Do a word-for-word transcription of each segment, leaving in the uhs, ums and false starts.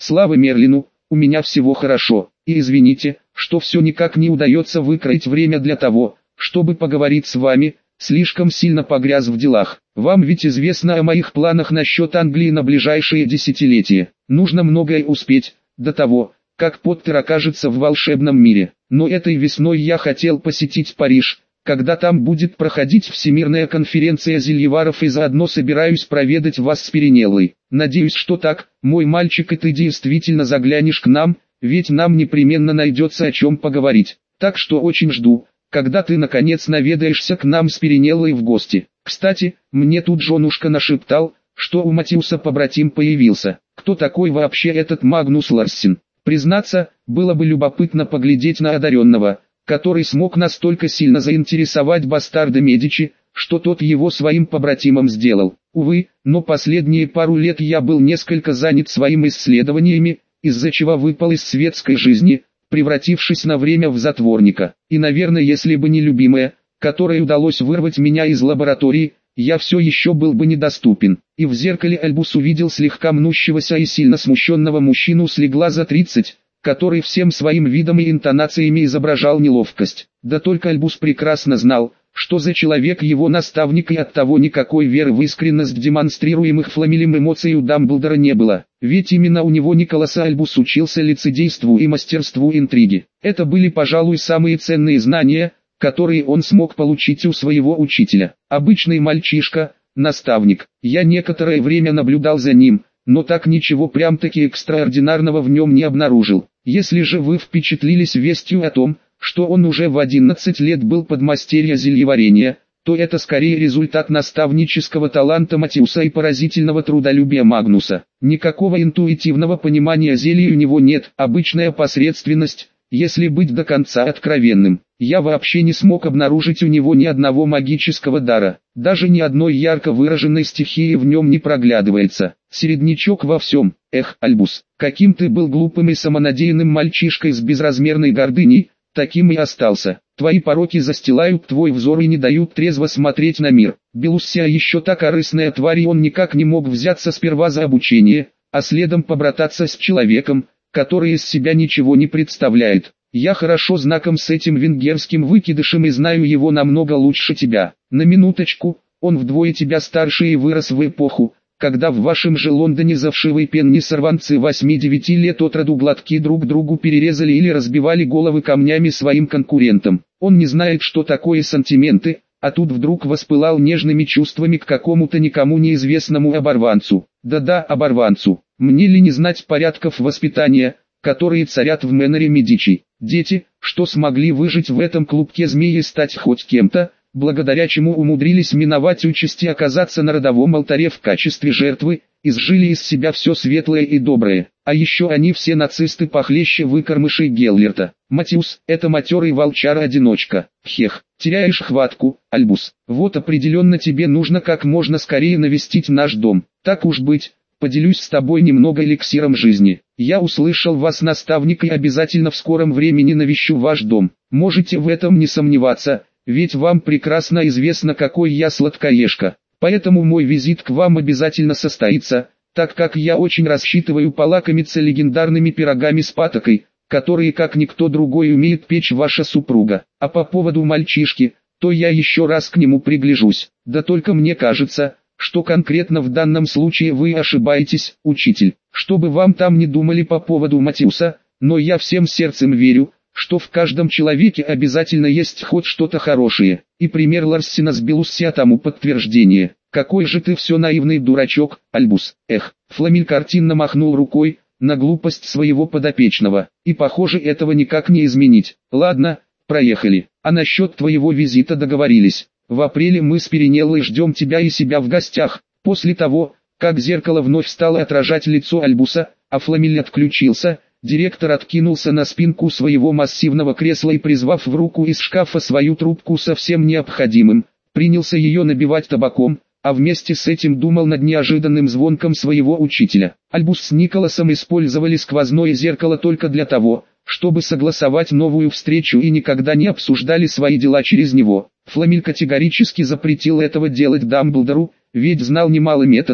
Слава Мерлину, у меня всего хорошо, и извините, что все никак не удается выкроить время для того, чтобы поговорить с вами, слишком сильно погряз в делах. Вам ведь известно о моих планах насчет Англии на ближайшие десятилетия. Нужно многое успеть, до того, как Поттер окажется в волшебном мире. Но этой весной я хотел посетить Париж, когда там будет проходить Всемирная конференция зельеваров, и заодно собираюсь проведать вас с Пиренеллой. Надеюсь, что так, мой мальчик, и ты действительно заглянешь к нам, ведь нам непременно найдется о чем поговорить. Так что очень жду, когда ты наконец наведаешься к нам с Пиренеллой в гости. Кстати, мне тут женушка нашептал, что у Матиуса побратим появился. Кто такой вообще этот Магнус Ларсен? Признаться, было бы любопытно поглядеть на одаренного, который смог настолько сильно заинтересовать бастарда Медичи, что тот его своим побратимом сделал. Увы, но последние пару лет я был несколько занят своими исследованиями, из-за чего выпал из светской жизни, превратившись на время в затворника. И, наверное, если бы не любимая, которой удалось вырвать меня из лаборатории, я все еще был бы недоступен. И в зеркале Альбус увидел слегка мнущегося и сильно смущенного мужчину с легла за тридцать, который всем своим видом и интонациями изображал неловкость. Да только Альбус прекрасно знал, что за человек его наставник, и оттого никакой веры в искренность демонстрируемых Фламелем эмоций у Дамблдора не было. Ведь именно у него Николас Альбус учился лицедейству и мастерству интриги. Это были, пожалуй, самые ценные знания, которые он смог получить у своего учителя. Обычный мальчишка, наставник. Я некоторое время наблюдал за ним, но так ничего прям-таки экстраординарного в нем не обнаружил. Если же вы впечатлились вестью о том, что он уже в одиннадцать лет был подмастерье зельеварения, то это скорее результат наставнического таланта Матиуса и поразительного трудолюбия Магнуса. Никакого интуитивного понимания зелий у него нет, обычная посредственность, если быть до конца откровенным. Я вообще не смог обнаружить у него ни одного магического дара, даже ни одной ярко выраженной стихии в нем не проглядывается. Середнячок во всем. Эх, Альбус, каким ты был глупым и самонадеянным мальчишкой с безразмерной гордыней, таким и остался. Твои пороки застилают твой взор и не дают трезво смотреть на мир. Белуссия еще та корыстная тварь, и он никак не мог взяться сперва за обучение, а следом побрататься с человеком, который из себя ничего не представляет. Я хорошо знаком с этим венгерским выкидышем и знаю его намного лучше тебя. На минуточку, он вдвое тебя старше и вырос в эпоху, когда в вашем же Лондоне завшивые пенни-сорванцы восьми-девяти лет от роду глотки друг другу перерезали или разбивали головы камнями своим конкурентам. Он не знает, что такое сантименты, а тут вдруг воспылал нежными чувствами к какому-то никому неизвестному оборванцу. Да-да, оборванцу. Мне ли не знать порядков воспитания, которые царят в Мэннере Медичи? Дети, что смогли выжить в этом клубке змеи и стать хоть кем-то, благодаря чему умудрились миновать участь и оказаться на родовом алтаре в качестве жертвы, изжили из себя все светлое и доброе. А еще они все нацисты похлеще выкормышей Геллерта. Матиус, это матерый волчара-одиночка. Хех, теряешь хватку, Альбус. Вот определенно тебе нужно как можно скорее навестить наш дом. Так уж быть, поделюсь с тобой немного эликсиром жизни. Я услышал вас, наставник, и обязательно в скором времени навещу ваш дом. Можете в этом не сомневаться, ведь вам прекрасно известно, какой я сладкоежка. Поэтому мой визит к вам обязательно состоится, так как я очень рассчитываю полакомиться легендарными пирогами с патокой, которые как никто другой умеет печь ваша супруга. А по поводу мальчишки, то я еще раз к нему пригляжусь. Да только мне кажется, что конкретно в данном случае вы ошибаетесь, учитель. Что бы вам там ни думали по поводу Матиуса, но я всем сердцем верю, что в каждом человеке обязательно есть хоть что-то хорошее, и пример Ларсена с Белуссия тому подтверждение. Какой же ты все наивный дурачок, Альбус. Эх, Фламель картинно махнул рукой на глупость своего подопечного, и похоже, этого никак не изменить. Ладно, проехали. А насчет твоего визита договорились. В апреле мы с Пиренеллой ждем тебя и себя в гостях. После того, как зеркало вновь стало отражать лицо Альбуса, а Фламель отключился, директор откинулся на спинку своего массивного кресла и, призвав в руку из шкафа свою трубку со всем необходимым, принялся ее набивать табаком, а вместе с этим думал над неожиданным звонком своего учителя. Альбус с Николасом использовали сквозное зеркало только для того, чтобы согласовать новую встречу, и никогда не обсуждали свои дела через него. Фламель категорически запретил этого делать Дамблдору, ведь знал немало методов,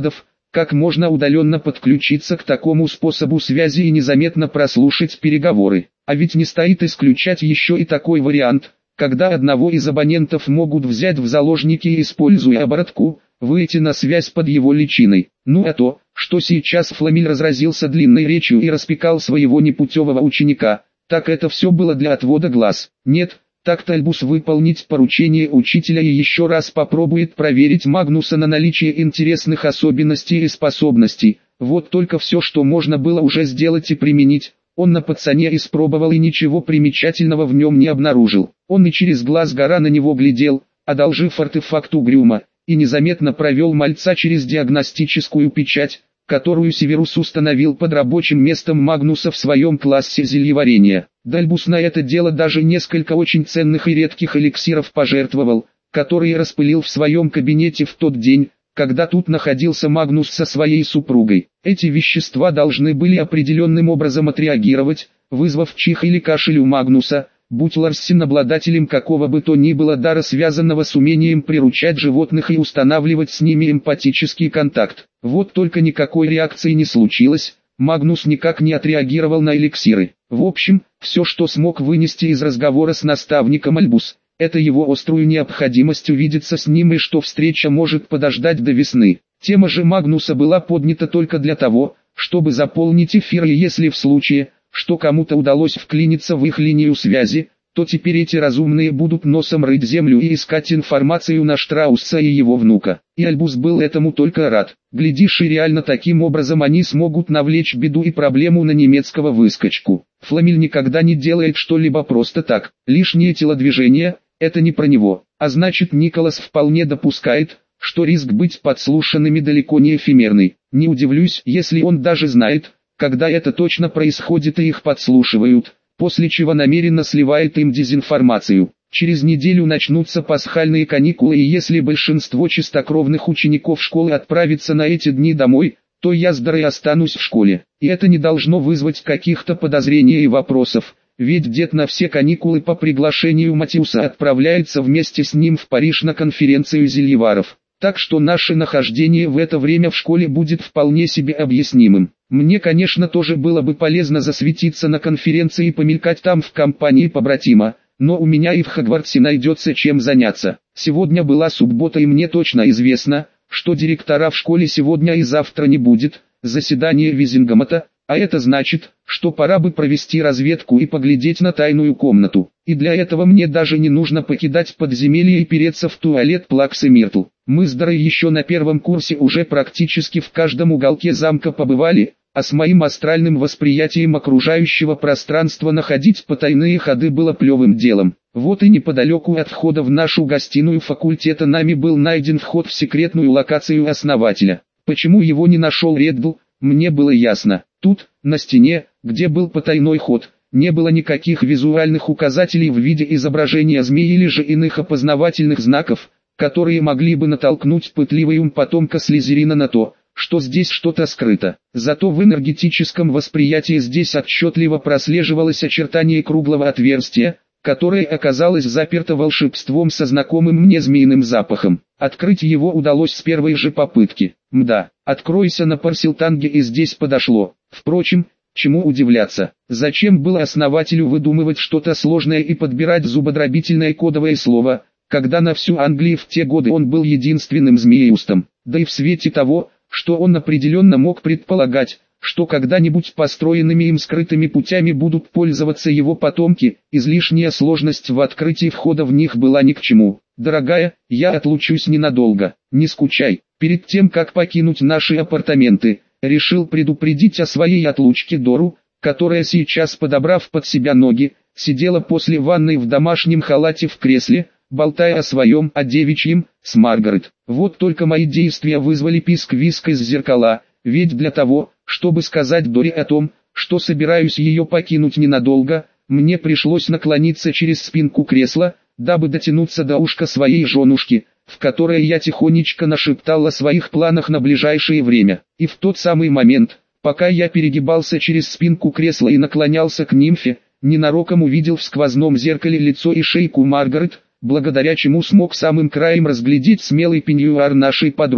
как можно удаленно подключиться к такому способу связи и незаметно прослушать переговоры. А ведь не стоит исключать еще и такой вариант, когда одного из абонентов могут взять в заложники и, используя оборотку, выйти на связь под его личиной. Ну а то, что сейчас Фламиль разразился длинной речью и распекал своего непутевого ученика, так это все было для отвода глаз. Нет, так-то Альбус выполнить поручение учителя и еще раз попробует проверить Магнуса на наличие интересных особенностей и способностей. Вот только все, что можно было уже сделать и применить, он на пацане испробовал и ничего примечательного в нем не обнаружил. Он и через глаз гора на него глядел, одолжив артефакт угрюмо, и незаметно провел мальца через диагностическую печать, которую Северус установил под рабочим местом Магнуса в своем классе зельеварения. Дальбус на это дело даже несколько очень ценных и редких эликсиров пожертвовал, которые распылил в своем кабинете в тот день, когда тут находился Магнус со своей супругой. Эти вещества должны были определенным образом отреагировать, вызвав чих или кашель у Магнуса, будь Ларсен обладателем какого бы то ни было дара, связанного с умением приручать животных и устанавливать с ними эмпатический контакт. Вот только никакой реакции не случилось, Магнус никак не отреагировал на эликсиры. В общем, все, что смог вынести из разговора с наставником Альбус, это его острую необходимость увидеться с ним и что встреча может подождать до весны. Тема же Магнуса была поднята только для того, чтобы заполнить эфир, и если в случае, что кому-то удалось вклиниться в их линию связи, то теперь эти разумные будут носом рыть землю и искать информацию на Штраусса и его внука. И Альбус был этому только рад. Глядишь, и реально таким образом они смогут навлечь беду и проблему на немецкого выскочку. Фламиль никогда не делает что-либо просто так. Лишние телодвижения – это не про него. А значит, Николас вполне допускает, что риск быть подслушанными далеко не эфемерный. Не удивлюсь, если он даже знает, когда это точно происходит и их подслушивают, после чего намеренно сливает им дезинформацию. Через неделю начнутся пасхальные каникулы, и если большинство чистокровных учеников школы отправится на эти дни домой, то я с Дарой останусь в школе. И это не должно вызвать каких-то подозрений и вопросов, ведь дед на все каникулы по приглашению Матиуса отправляется вместе с ним в Париж на конференцию зельеваров. Так что наше нахождение в это время в школе будет вполне себе объяснимым. Мне, конечно, тоже было бы полезно засветиться на конференции и помелькать там в компании побратима, но у меня и в Хогвартсе найдется чем заняться. Сегодня была суббота, и мне точно известно, что директора в школе сегодня и завтра не будет, заседание Визингамата, а это значит, что пора бы провести разведку и поглядеть на тайную комнату. И для этого мне даже не нужно покидать подземелье и переться в туалет Плакс и Миртл. Мы с Дарой еще на первом курсе уже практически в каждом уголке замка побывали, а с моим астральным восприятием окружающего пространства находить потайные ходы было плевым делом. Вот и неподалеку от входа в нашу гостиную факультета нами был найден вход в секретную локацию основателя. Почему его не нашел Реддл, мне было ясно. Тут, на стене, где был потайной ход, не было никаких визуальных указателей в виде изображения змей или же иных опознавательных знаков, которые могли бы натолкнуть пытливый ум потомка Слизерина на то, что здесь что-то скрыто. Зато в энергетическом восприятии здесь отчетливо прослеживалось очертание круглого отверстия, которое оказалось заперто волшебством со знакомым мне змеиным запахом. Открыть его удалось с первой же попытки. Мда, откройся на Парсилтанге, и здесь подошло. Впрочем, чему удивляться? Зачем было основателю выдумывать что-то сложное и подбирать зубодробительное кодовое слово, когда на всю Англию в те годы он был единственным змееустом? Да и в свете того, что он определенно мог предполагать, что когда-нибудь построенными им скрытыми путями будут пользоваться его потомки, излишняя сложность в открытии входа в них была ни к чему. «Дорогая, я отлучусь ненадолго, не скучай». Перед тем, как покинуть наши апартаменты, решил предупредить о своей отлучке Дору, которая сейчас, подобрав под себя ноги, сидела после ванной в домашнем халате в кресле, болтая о своем, о девичьем, с Маргарет. Вот только мои действия вызвали писк-виск из зеркала, ведь для того, чтобы сказать Доре о том, что собираюсь ее покинуть ненадолго, мне пришлось наклониться через спинку кресла, дабы дотянуться до ушка своей женушки, в которое я тихонечко нашептал о своих планах на ближайшее время. И в тот самый момент, пока я перегибался через спинку кресла и наклонялся к нимфе, ненароком увидел в сквозном зеркале лицо и шейку Маргарет, благодаря чему смог самым краем разглядеть смелый пеньюар нашей подруги.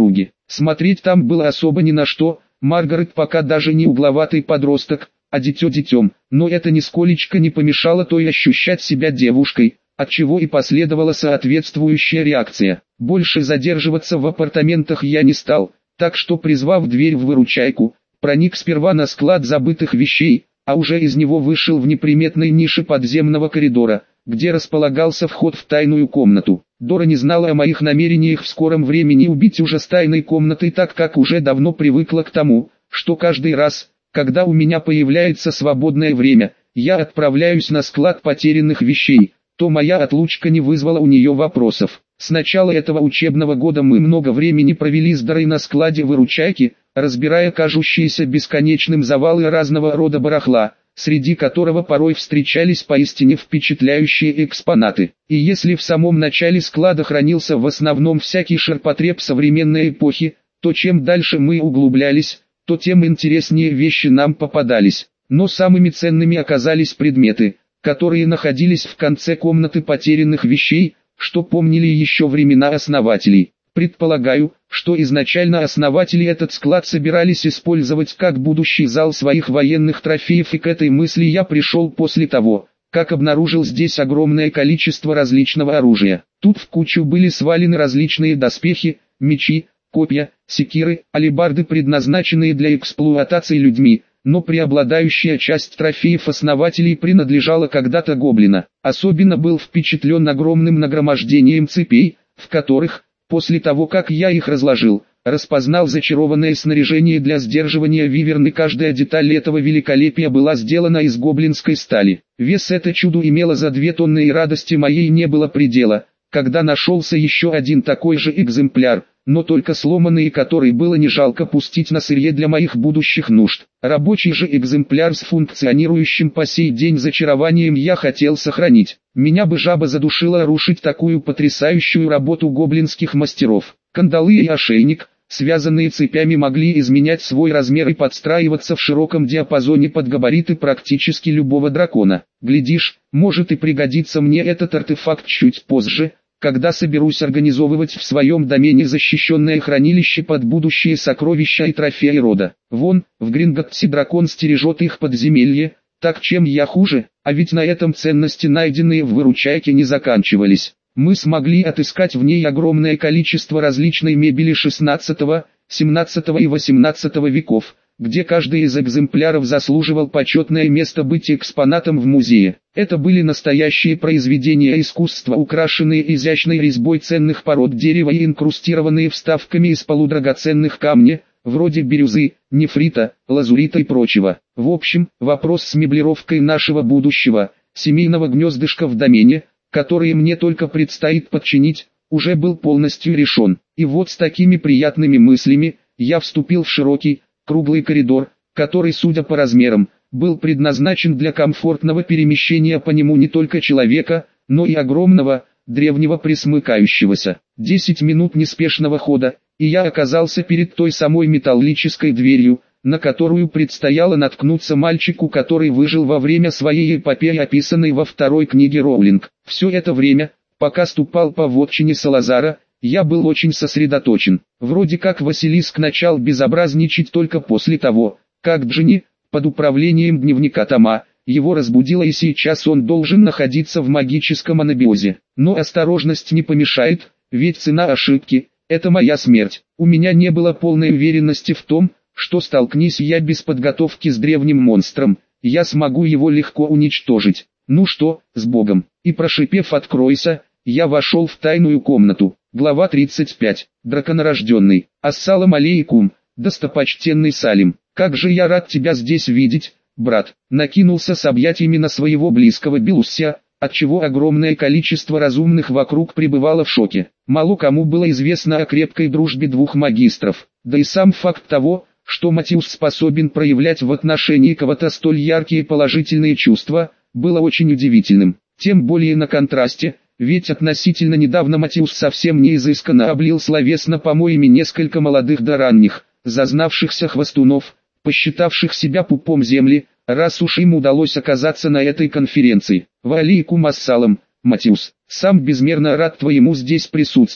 Смотреть там было особо ни на что, Маргарет пока даже не угловатый подросток, а дитё детем, но это нисколечко не помешало той ощущать себя девушкой, отчего и последовала соответствующая реакция. Больше задерживаться в апартаментах я не стал, так что, призвав дверь в выручайку, проник сперва на склад забытых вещей, а уже из него вышел в неприметной нише подземного коридора, где располагался вход в тайную комнату. Дора не знала о моих намерениях в скором времени убить уже с тайной комнатой, так как уже давно привыкла к тому, что каждый раз, когда у меня появляется свободное время, я отправляюсь на склад потерянных вещей, то моя отлучка не вызвала у нее вопросов. С начала этого учебного года мы много времени провели с Дорой на складе выручайки, разбирая кажущиеся бесконечным завалы разного рода барахла, среди которого порой встречались поистине впечатляющие экспонаты. И если в самом начале склада хранился в основном всякий ширпотреб современной эпохи, то чем дальше мы углублялись, то тем интереснее вещи нам попадались. Но самыми ценными оказались предметы, которые находились в конце комнаты потерянных вещей, что помнили еще времена основателей. Предполагаю, что изначально основатели этот склад собирались использовать как будущий зал своих военных трофеев, и к этой мысли я пришел после того, как обнаружил здесь огромное количество различного оружия. Тут в кучу были свалены различные доспехи, мечи, копья, секиры, алебарды, предназначенные для эксплуатации людьми, но преобладающая часть трофеев основателей принадлежала когда-то гоблина. Особенно был впечатлен огромным нагромождением цепей, в которых, после того как я их разложил, распознал зачарованное снаряжение для сдерживания виверны. Каждая деталь этого великолепия была сделана из гоблинской стали. Вес это чудо имело за две тонны, и радости моей не было предела, когда нашелся еще один такой же экземпляр, но только сломанный, который было не жалко пустить на сырье для моих будущих нужд. Рабочий же экземпляр с функционирующим по сей день зачарованием я хотел сохранить. Меня бы жаба задушила рушить такую потрясающую работу гоблинских мастеров. Кандалы и ошейник, связанные цепями, могли изменять свой размер и подстраиваться в широком диапазоне под габариты практически любого дракона. Глядишь, может и пригодится мне этот артефакт чуть позже, когда соберусь организовывать в своем домене защищенное хранилище под будущие сокровища и трофеи рода. Вон, в Гринготте дракон стережет их подземелье, так чем я хуже? А ведь на этом ценности, найденные в выручайке, не заканчивались. Мы смогли отыскать в ней огромное количество различной мебели шестнадцатого, семнадцатого и восемнадцатого веков, где каждый из экземпляров заслуживал почетное место быть экспонатом в музее. Это были настоящие произведения искусства, украшенные изящной резьбой ценных пород дерева и инкрустированные вставками из полудрагоценных камня, вроде бирюзы, нефрита, лазурита и прочего. В общем, вопрос с меблировкой нашего будущего, семейного гнездышка в домене, который мне только предстоит подчинить, уже был полностью решен. И вот с такими приятными мыслями, я вступил в широкий, круглый коридор, который, судя по размерам, был предназначен для комфортного перемещения по нему не только человека, но и огромного, древнего пресмыкающегося. Десять минут неспешного хода, и я оказался перед той самой металлической дверью, на которую предстояло наткнуться мальчику, который выжил во время своей эпопеи, описанной во второй книге Роулинг. Все это время, пока ступал по вотчине Салазара, я был очень сосредоточен. Вроде как Василиск начал безобразничать только после того, как Джинни, под управлением дневника Тома, его разбудила, и сейчас он должен находиться в магическом анабиозе. Но осторожность не помешает, ведь цена ошибки – это моя смерть. У меня не было полной уверенности в том, что, столкнись я без подготовки с древним монстром, я смогу его легко уничтожить. Ну что, с Богом. И прошипев «откройся», я вошел в тайную комнату. Глава тридцать пять. Драконорожденный. Ассалам алейкум, достопочтенный Салим. Как же я рад тебя здесь видеть, брат. Накинулся с объятиями на своего близкого Белусся, отчего огромное количество разумных вокруг пребывало в шоке. Мало кому было известно о крепкой дружбе двух магистров. Да и сам факт того, что Матиус способен проявлять в отношении кого-то столь яркие положительные чувства, было очень удивительным. Тем более на контрасте, ведь относительно недавно Матиус совсем неизысканно облил словесно помоями несколько молодых да ранних, зазнавшихся хвостунов, посчитавших себя пупом земли, раз уж им удалось оказаться на этой конференции. Ва алейкум ассалам, Матиус, сам безмерно рад твоему здесь присутствию.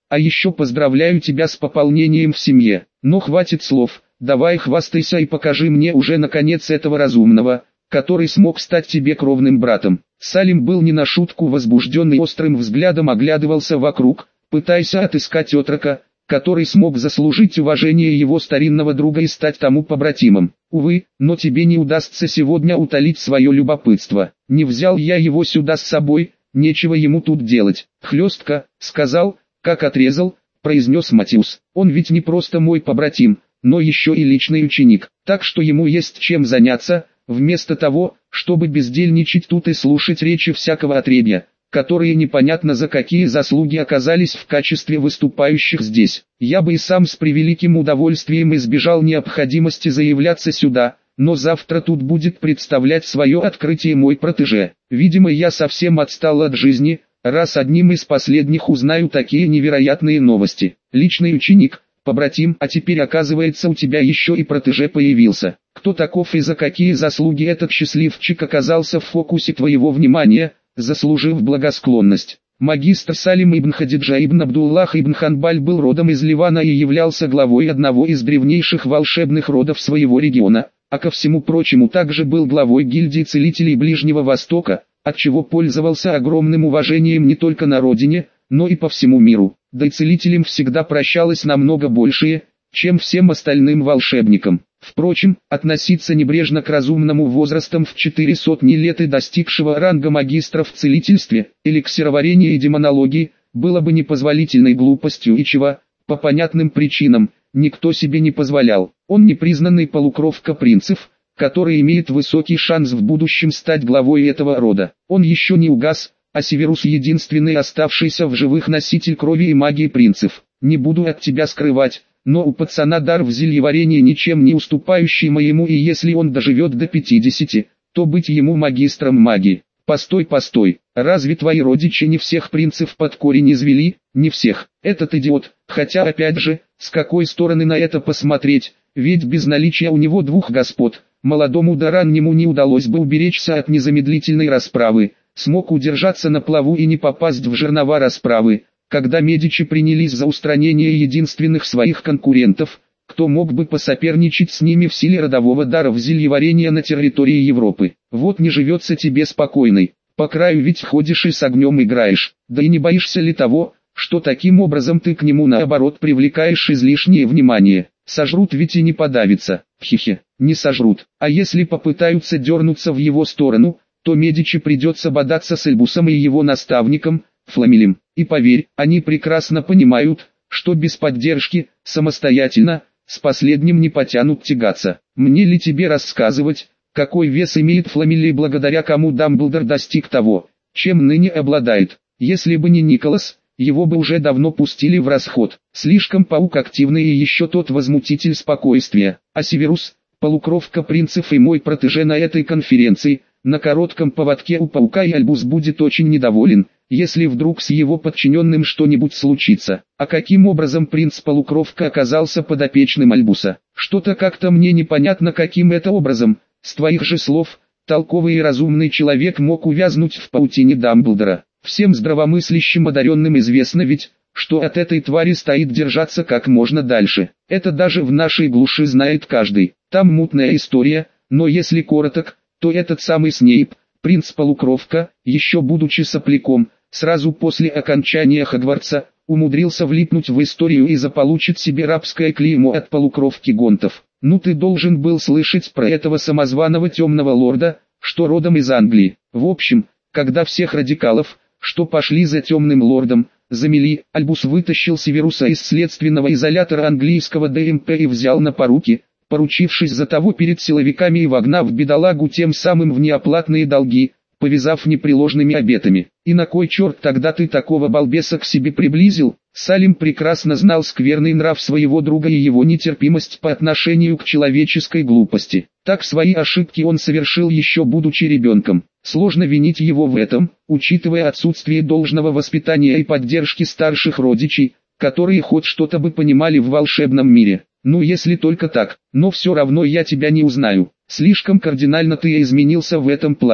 А еще поздравляю тебя с пополнением в семье. Но хватит слов, давай хвастайся и покажи мне уже наконец этого разумного, который смог стать тебе кровным братом. Салим был не на шутку возбужден и острым взглядом оглядывался вокруг, пытаясь отыскать отрока, который смог заслужить уважение его старинного друга и стать тому побратимом. Увы, но тебе не удастся сегодня утолить свое любопытство. Не взял я его сюда с собой, нечего ему тут делать. Хлестко, сказал, как отрезал, произнес Матиус. Он ведь не просто мой побратим, но еще и личный ученик, так что ему есть чем заняться, вместо того, чтобы бездельничать тут и слушать речи всякого отребья, которые непонятно за какие заслуги оказались в качестве выступающих здесь. Я бы и сам с превеликим удовольствием избежал необходимости заявляться сюда, но завтра тут будет представлять свое открытие мой протеже. Видимо, я совсем отстал от жизни, раз одним из последних узнаю такие невероятные новости. Личный ученик, побратим, а теперь оказывается у тебя еще и протеже появился. Кто таков и за какие заслуги этот счастливчик оказался в фокусе твоего внимания, заслужив благосклонность? Магистр Салим ибн Хадиджа ибн Абдуллах ибн Ханбаль был родом из Ливана и являлся главой одного из древнейших волшебных родов своего региона, а ко всему прочему также был главой гильдии целителей Ближнего Востока, отчего пользовался огромным уважением не только на родине, но и по всему миру. Да и целителям всегда прощалось намного большее, чем всем остальным волшебникам. Впрочем, относиться небрежно к разумному возрастам в четыре сотни лет и достигшего ранга магистра в целительстве, эликсироварении и демонологии, было бы непозволительной глупостью и чего, по понятным причинам, никто себе не позволял. Он непризнанный полукровка принцев, который имеет высокий шанс в будущем стать главой этого рода. Он еще не угас, а Северус единственный оставшийся в живых носитель крови и магии принцев. Не буду от тебя скрывать, но у пацана дар в зельеварении ничем не уступающий моему, и если он доживет до пятидесяти, то быть ему магистром магии. Постой, постой, разве твои родичи не всех принцев под корень извели? Не всех. Этот идиот, хотя опять же, с какой стороны на это посмотреть, ведь без наличия у него двух господ, молодому да раннему не удалось бы уберечься от незамедлительной расправы, смог удержаться на плаву и не попасть в жернова расправы. Когда Медичи принялись за устранение единственных своих конкурентов, кто мог бы посоперничать с ними в силе родового дара в зельеварении на территории Европы? Вот не живется тебе спокойной, по краю ведь ходишь и с огнем играешь, да и не боишься ли того, что таким образом ты к нему наоборот привлекаешь излишнее внимание? Сожрут ведь и не подавится. Хихе, не сожрут, а если попытаются дернуться в его сторону, то Медичи придется бодаться с Альбусом и его наставником, Фламелем. И поверь, они прекрасно понимают, что без поддержки, самостоятельно, с последним не потянут тягаться. Мне ли тебе рассказывать, какой вес имеет Фламель и благодаря кому Дамблдор достиг того, чем ныне обладает? Если бы не Николас, его бы уже давно пустили в расход. Слишком паук активный и еще тот возмутитель спокойствия. А Северус, полукровка принцев и мой протеже на этой конференции, на коротком поводке у паука, и Альбус будет очень недоволен, если вдруг с его подчиненным что-нибудь случится. А каким образом принц-полукровка оказался подопечным Альбуса? Что-то как-то мне непонятно, каким это образом. С твоих же слов, толковый и разумный человек мог увязнуть в паутине Дамблдора. Всем здравомыслящим одаренным известно ведь, что от этой твари стоит держаться как можно дальше. Это даже в нашей глуши знает каждый. Там мутная история, но если коротко, то этот самый Снейп, принц-полукровка, еще будучи сопляком, сразу после окончания Хогвартса, умудрился влипнуть в историю и заполучить себе рабское клеймо от полукровки гонтов. Ну ты должен был слышать про этого самозваного темного лорда, что родом из Англии. В общем, когда всех радикалов, что пошли за темным лордом, замели, Альбус вытащил Северуса из следственного изолятора английского Дэ Эм Пэ и взял на поруки, поручившись за того перед силовиками и вогнав бедолагу тем самым в неоплатные долги, повязав непреложными обетами. И на кой черт тогда ты такого балбеса к себе приблизил? Салим прекрасно знал скверный нрав своего друга и его нетерпимость по отношению к человеческой глупости. Так свои ошибки он совершил еще будучи ребенком. Сложно винить его в этом, учитывая отсутствие должного воспитания и поддержки старших родичей, которые хоть что-то бы понимали в волшебном мире. Ну если только так, но все равно я тебя не узнаю. Слишком кардинально ты изменился в этом плане.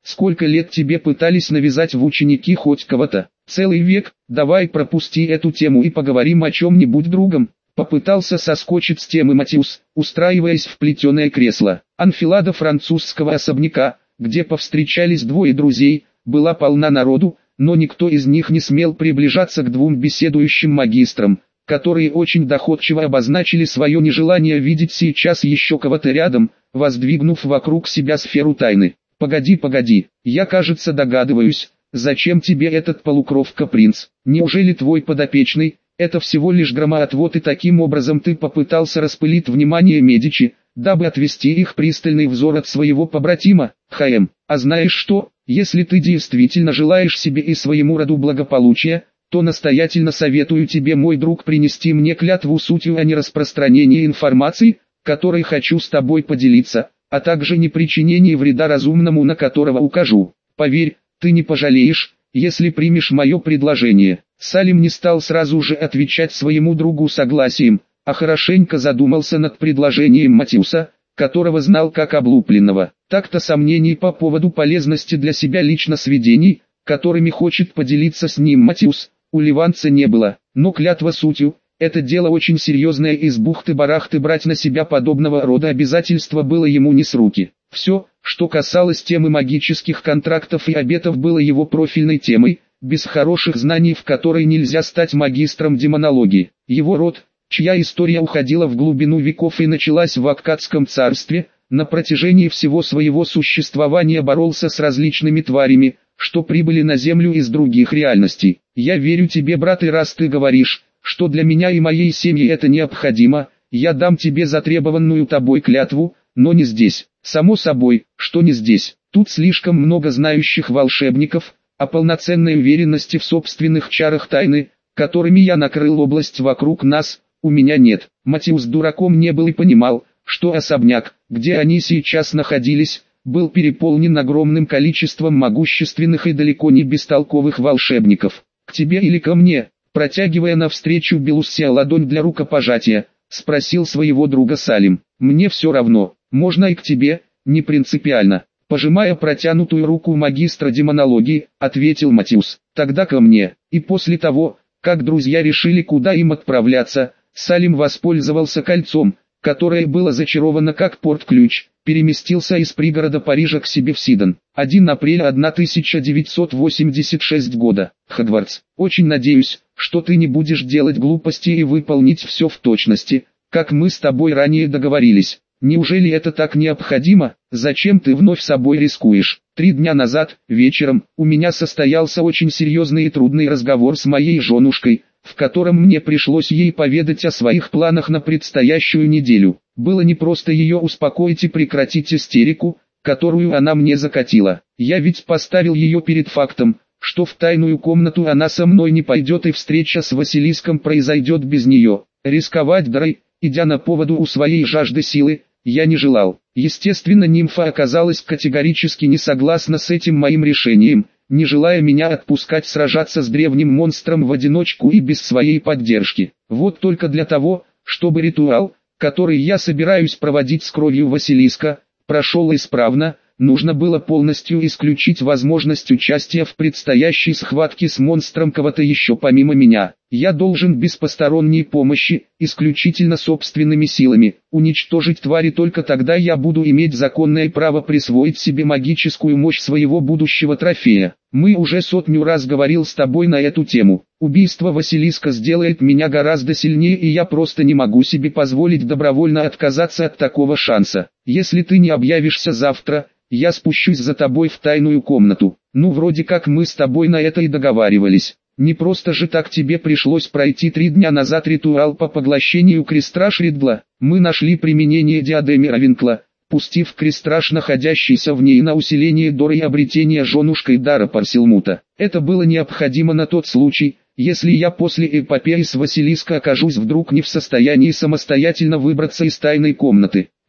Сколько лет тебе пытались навязать в ученики хоть кого-то? Целый век. Давай пропусти эту тему и поговорим о чем-нибудь другом. Попытался соскочить с темы Матиус, устраиваясь в плетеное кресло. Анфилада французского особняка, где повстречались двое друзей, была полна народу, но никто из них не смел приближаться к двум беседующим магистрам, которые очень доходчиво обозначили свое нежелание видеть сейчас еще кого-то рядом, воздвигнув вокруг себя сферу тайны. «Погоди, погоди, я, кажется, догадываюсь, зачем тебе этот полукровка-принц? Неужели твой подопечный – это всего лишь громоотвод, и таким образом ты попытался распылить внимание Медичи, дабы отвести их пристальный взор от своего побратима? Х.М. А знаешь что, если ты действительно желаешь себе и своему роду благополучия, то настоятельно советую тебе, мой друг, принести мне клятву сутью о нераспространении информации, которой хочу с тобой поделиться, а также не причинении вреда разумному, на которого укажу. Поверь, ты не пожалеешь, если примешь мое предложение». Салим не стал сразу же отвечать своему другу согласием, а хорошенько задумался над предложением Матиуса, которого знал как облупленного. Так-то сомнений по поводу полезности для себя лично сведений, которыми хочет поделиться с ним Матиус, у ливанца не было, но клятва сутью – это дело очень серьезное, и с бухты-барахты брать на себя подобного рода обязательства было ему не с руки. Все, что касалось темы магических контрактов и обетов, было его профильной темой, без хороших знаний в которой нельзя стать магистром демонологии. Его род, чья история уходила в глубину веков и началась в Аккадском царстве, на протяжении всего своего существования боролся с различными тварями, что прибыли на землю из других реальностей. «Я верю тебе, брат, и раз ты говоришь, что для меня и моей семьи это необходимо, я дам тебе затребованную тобой клятву, но не здесь». Само собой, что не здесь. Тут слишком много знающих волшебников, а полноценной уверенности в собственных чарах тайны, которыми я накрыл область вокруг нас, у меня нет. Матиус дураком не был и понимал, что особняк, где они сейчас находились, был переполнен огромным количеством могущественных и далеко не бестолковых волшебников. «К тебе или ко мне?» Протягивая навстречу Белуссия ладонь для рукопожатия, спросил своего друга Салим. «Мне все равно, можно и к тебе, не принципиально». Пожимая протянутую руку магистра демонологии, ответил Матиус. «Тогда ко мне». И после того, как друзья решили, куда им отправляться, Салим воспользовался кольцом, которое было зачаровано как порт-ключ, переместился из пригорода Парижа к себе в Сидон. первого апреля тысяча девятьсот восемьдесят шестого года. Хогвартс. Очень надеюсь, что ты не будешь делать глупости и выполнить все в точности, как мы с тобой ранее договорились. Неужели это так необходимо? Зачем ты вновь собой рискуешь? Три дня назад, вечером, у меня состоялся очень серьезный и трудный разговор с моей женушкой, в котором мне пришлось ей поведать о своих планах на предстоящую неделю. Было непросто ее успокоить и прекратить истерику, которую она мне закатила. Я ведь поставил ее перед фактом, что в тайную комнату она со мной не пойдет и встреча с Василиском произойдет без нее. Рисковать дарой, идя на поводу у своей жажды силы, я не желал. Естественно, нимфа оказалась категорически не согласна с этим моим решением, не желая меня отпускать сражаться с древним монстром в одиночку и без своей поддержки. Вот только для того, чтобы ритуал, который я собираюсь проводить с кровью Василиска, прошел исправно, нужно было полностью исключить возможность участия в предстоящей схватке с монстром кого-то еще помимо меня. Я должен без посторонней помощи, исключительно собственными силами, уничтожить твари. Только тогда я буду иметь законное право присвоить себе магическую мощь своего будущего трофея. Мы уже сотню раз говорил с тобой на эту тему. Убийство Василиска сделает меня гораздо сильнее, и я просто не могу себе позволить добровольно отказаться от такого шанса. Если ты не объявишься завтра, я спущусь за тобой в тайную комнату. Ну, вроде как мы с тобой на это и договаривались. Не просто же так тебе пришлось пройти три дня назад ритуал по поглощению крестраж Ридгла. Мы нашли применение диадеме Равенкла, пустив крестраж, находящийся в ней, на усиление дора и обретение женушкой дара Парсилмута. Это было необходимо на тот случай, если я после эпопеи с Василиска окажусь вдруг не в состоянии самостоятельно выбраться из тайной комнаты.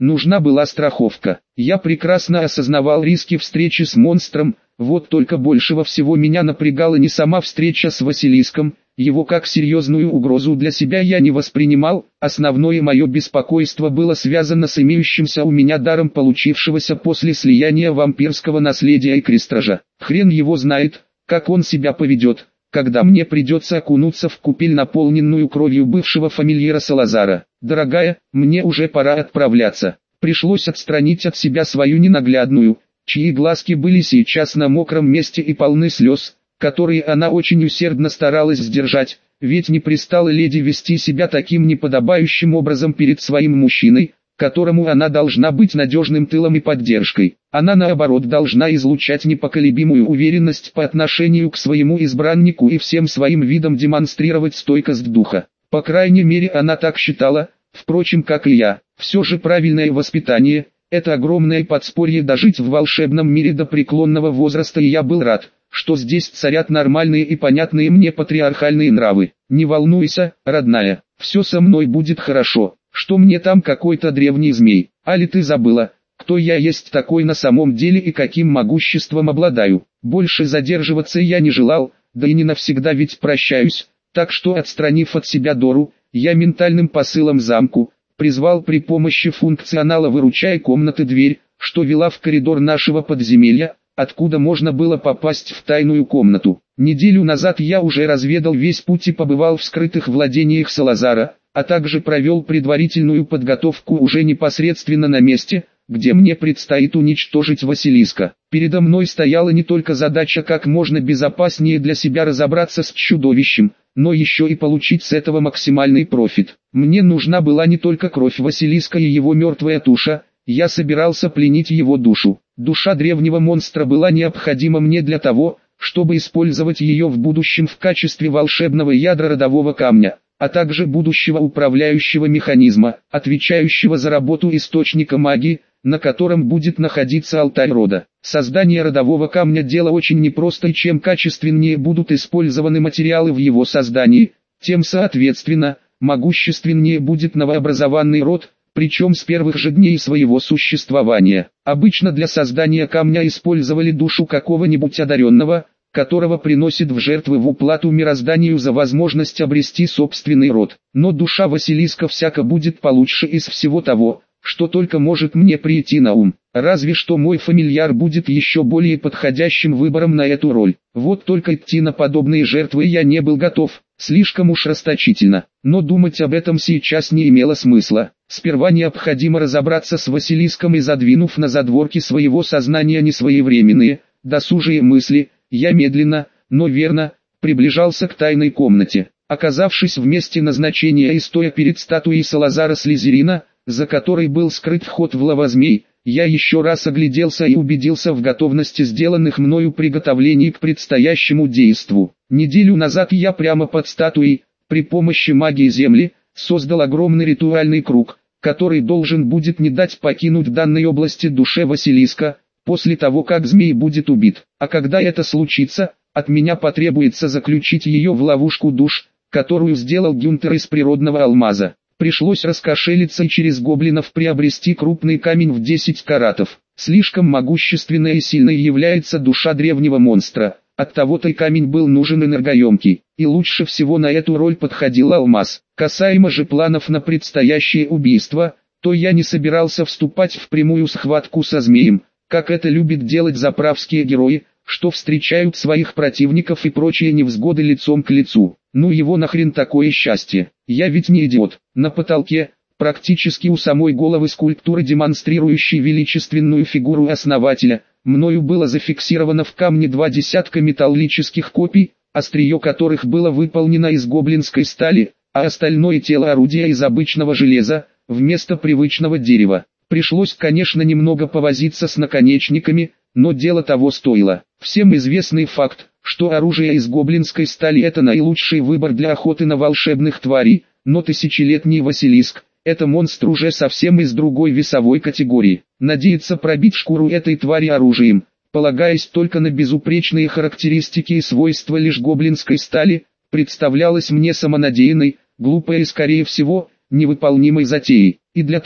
нужна была страховка. Я прекрасно осознавал риски встречи с монстром, вот только большего всего меня напрягала не сама встреча с Василиском, его как серьезную угрозу для себя я не воспринимал, основное мое беспокойство было связано с имеющимся у меня даром получившегося после слияния вампирского наследия и крестража. Хрен его знает, как он себя поведет, когда мне придется окунуться в купель, наполненную кровью бывшего фамильяра Салазара. Дорогая, мне уже пора отправляться. Пришлось отстранить от себя свою ненаглядную, чьи глазки были сейчас на мокром месте и полны слез, которые она очень усердно старалась сдержать, ведь не пристало леди вести себя таким неподобающим образом перед своим мужчиной, которому она должна быть надежным тылом и поддержкой. Она наоборот должна излучать непоколебимую уверенность по отношению к своему избраннику и всем своим видом демонстрировать стойкость духа. По крайней мере она так считала, впрочем как и я. Все же правильное воспитание – это огромное подспорье дожить в волшебном мире до преклонного возраста, и я был рад, что здесь царят нормальные и понятные мне патриархальные нравы. Не волнуйся, родная, все со мной будет хорошо. Что мне там какой-то древний змей? Али ты забыла, кто я есть такой на самом деле и каким могуществом обладаю? Больше задерживаться я не желал, да и не навсегда ведь прощаюсь, так что отстранив от себя Дору, я ментальным посылом замку призвал при помощи функционала «Выручай комнаты» дверь, что вела в коридор нашего подземелья, откуда можно было попасть в тайную комнату. Неделю назад я уже разведал весь путь и побывал в скрытых владениях Салазара, а также провел предварительную подготовку уже непосредственно на месте, где мне предстоит уничтожить Василиска. Передо мной стояла не только задача как можно безопаснее для себя разобраться с чудовищем, но еще и получить с этого максимальный профит. Мне нужна была не только кровь Василиска и его мертвая туша, я собирался пленить его душу. Душа древнего монстра была необходима мне для того, чтобы использовать ее в будущем в качестве волшебного ядра родового камня, а также будущего управляющего механизма, отвечающего за работу источника магии, на котором будет находиться алтарь рода. Создание родового камня – дело очень непросто, и чем качественнее будут использованы материалы в его создании, тем соответственно, могущественнее будет новообразованный род, причем с первых же дней своего существования. Обычно для создания камня использовали душу какого-нибудь одаренного, которого приносит в жертвы в уплату мирозданию за возможность обрести собственный род. Но душа Василиска всяко будет получше из всего того, что только может мне прийти на ум. Разве что мой фамильяр будет еще более подходящим выбором на эту роль. Вот только идти на подобные жертвы я не был готов, слишком уж расточительно. Но думать об этом сейчас не имело смысла. Сперва необходимо разобраться с Василиском, и задвинув на задворки своего сознания несвоевременные, досужие мысли, я медленно, но верно, приближался к тайной комнате. Оказавшись в месте назначения и стоя перед статуей Салазара Слизерина, за которой был скрыт вход в лавозмей, я еще раз огляделся и убедился в готовности сделанных мною приготовлений к предстоящему действу. Неделю назад я прямо под статуей, при помощи магии земли, создал огромный ритуальный круг, который должен будет не дать покинуть данной области душе Василиска, после того как змей будет убит. А когда это случится, от меня потребуется заключить ее в ловушку душ, которую сделал Гюнтер из природного алмаза. Пришлось раскошелиться и через гоблинов приобрести крупный камень в десять каратов. Слишком могущественной и сильной является душа древнего монстра, оттого-то и камень был нужен энергоемкий, и лучше всего на эту роль подходил алмаз. Касаемо же планов на предстоящее убийство, то я не собирался вступать в прямую схватку со змеем, как это любят делать заправские герои, что встречают своих противников и прочие невзгоды лицом к лицу. Ну его нахрен такое счастье, я ведь не идиот. На потолке, практически у самой головы скульптуры, демонстрирующей величественную фигуру основателя, мною было зафиксировано в камне два десятка металлических копий, острие которых было выполнено из гоблинской стали, а остальное тело орудия из обычного железа, вместо привычного дерева. Пришлось, конечно, немного повозиться с наконечниками, но дело того стоило. Всем известный факт, что оружие из гоблинской стали – это наилучший выбор для охоты на волшебных тварей, но тысячелетний Василиск – это монстр уже совсем из другой весовой категории. Надеяться пробить шкуру этой твари оружием, полагаясь только на безупречные характеристики и свойства лишь гоблинской стали, представлялось мне самонадеянной, глупой и, скорее всего, невыполнимой затеей. И для того,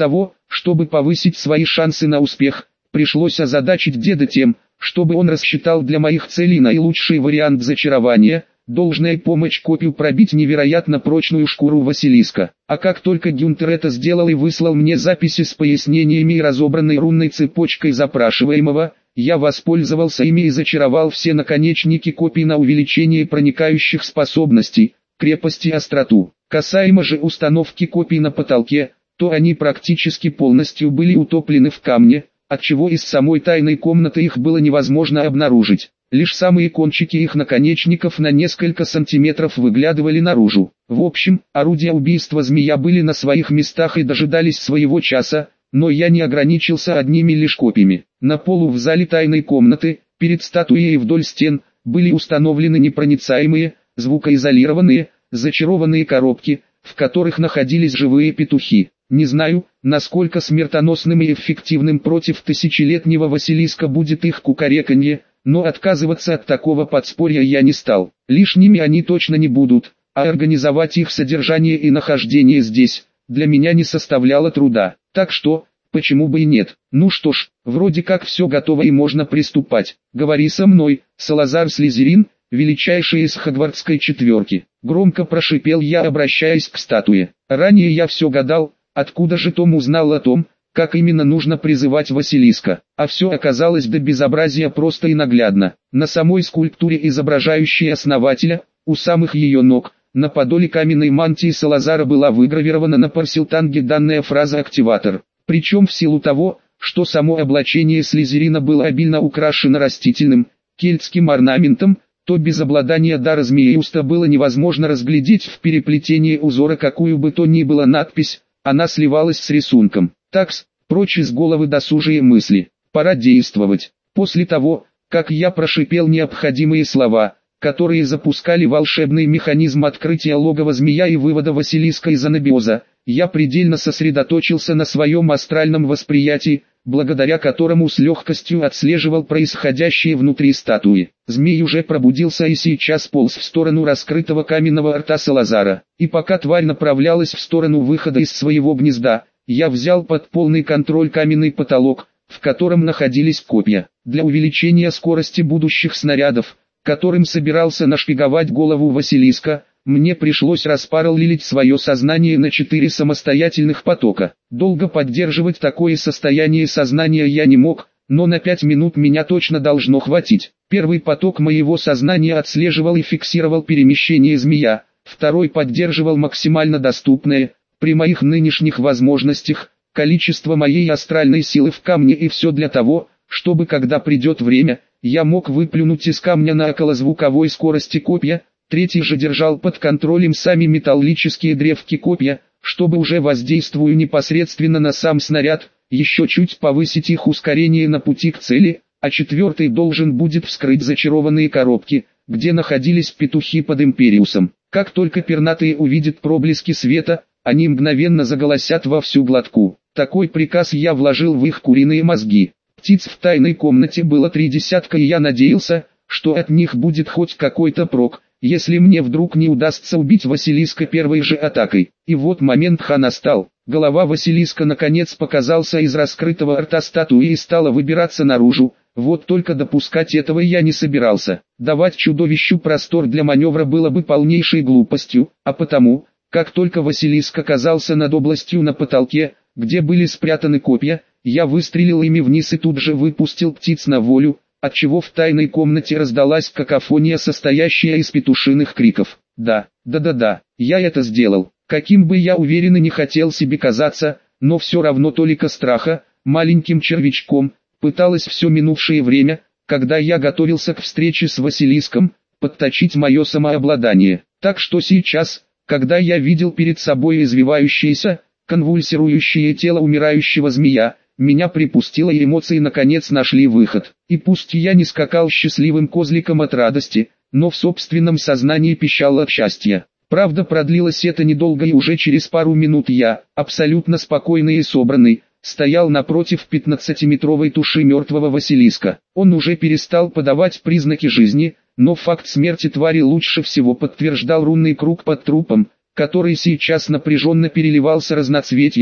чтобы повысить свои шансы на успех, пришлось озадачить деда тем, чтобы он рассчитал для моих целей наилучший вариант зачарования, должная помощь копию пробить невероятно прочную шкуру Василиска. А как только Гюнтер это сделал и выслал мне записи с пояснениями и разобранной рунной цепочкой запрашиваемого, я воспользовался ими и зачаровал все наконечники копий на увеличение проникающих способностей, крепости и остроту. Касаемо же установки копий на потолке, то они практически полностью были утоплены в камне, отчего из самой тайной комнаты их было невозможно обнаружить. Лишь самые кончики их наконечников на несколько сантиметров выглядывали наружу. В общем, орудия убийства змея были на своих местах и дожидались своего часа, но я не ограничился одними лишь копьями. На полу в зале тайной комнаты, перед статуей и вдоль стен, были установлены непроницаемые, звукоизолированные, зачарованные коробки, в которых находились живые петухи. Не знаю, насколько смертоносным и эффективным против тысячелетнего Василиска будет их кукареканье, но отказываться от такого подспорья я не стал. Лишними они точно не будут, а организовать их содержание и нахождение здесь, для меня не составляло труда. Так что, почему бы и нет? Ну что ж, вроде как все готово и можно приступать. Говори со мной, Салазар Слизерин, величайший из хогвартской четверки. Громко прошипел я, обращаясь к статуе. Ранее я все гадал, откуда же Том узнал о том, как именно нужно призывать Василиска, а все оказалось до безобразия просто и наглядно. На самой скульптуре, изображающей основателя, у самых ее ног, на подоле каменной мантии Салазара была выгравирована на парсилтанге данная фраза «активатор». Причем в силу того, что само облачение Слизерина было обильно украшено растительным, кельтским орнаментом, то без обладания дара Змееуста было невозможно разглядеть в переплетении узора какую бы то ни было надпись, она сливалась с рисунком. Такс, прочь из головы досужие мысли, пора действовать. После того, как я прошипел необходимые слова, которые запускали волшебный механизм открытия логова змея и вывода Василиска из анабиоза, я предельно сосредоточился на своем астральном восприятии, благодаря которому с легкостью отслеживал происходящее внутри статуи. Змей уже пробудился и сейчас полз в сторону раскрытого каменного рта Салазара. И пока тварь направлялась в сторону выхода из своего гнезда, я взял под полный контроль каменный потолок, в котором находились копья. Для увеличения скорости будущих снарядов, которым собирался нашпиговать голову Василиска, мне пришлось распараллелить свое сознание на четыре самостоятельных потока. Долго поддерживать такое состояние сознания я не мог, но на пять минут меня точно должно хватить. Первый поток моего сознания отслеживал и фиксировал перемещение змея, второй поддерживал максимально доступное, при моих нынешних возможностях, количество моей астральной силы в камне, и все для того, чтобы когда придет время, я мог выплюнуть из камня на околозвуковой скорости копья. Третий же держал под контролем сами металлические древки копья, чтобы уже воздействуя непосредственно на сам снаряд, еще чуть повысить их ускорение на пути к цели, а четвертый должен будет вскрыть зачарованные коробки, где находились петухи под Империусом. Как только пернатые увидят проблески света, они мгновенно заголосят во всю глотку. Такой приказ я вложил в их куриные мозги. Птиц в тайной комнате было три десятка, и я надеялся, что от них будет хоть какой-то прок, если мне вдруг не удастся убить Василиска первой же атакой. И вот момент ха настал. Голова Василиска наконец показался из раскрытого рта статуи и стала выбираться наружу. Вот только допускать этого я не собирался. Давать чудовищу простор для маневра было бы полнейшей глупостью, а потому, как только Василиск оказался над областью на потолке, где были спрятаны копья, я выстрелил ими вниз и тут же выпустил птиц на волю, отчего в тайной комнате раздалась какофония, состоящая из петушиных криков. Да, да-да-да, я это сделал. Каким бы я уверенно не хотел себе казаться, но все равно толика страха, маленьким червячком, пыталось все минувшее время, когда я готовился к встрече с Василиском, подточить мое самообладание. Так что сейчас, когда я видел перед собой извивающееся, конвульсирующее тело умирающего змея, меня припустило, и эмоции наконец нашли выход. И пусть я не скакал счастливым козликом от радости, но в собственном сознании пищал от счастья. Правда, продлилось это недолго, и уже через пару минут я, абсолютно спокойный и собранный, стоял напротив пятнадцатиметровой туши мертвого Василиска. Он уже перестал подавать признаки жизни, но факт смерти твари лучше всего подтверждал рунный круг под трупом, который сейчас напряженно переливался разноцветием,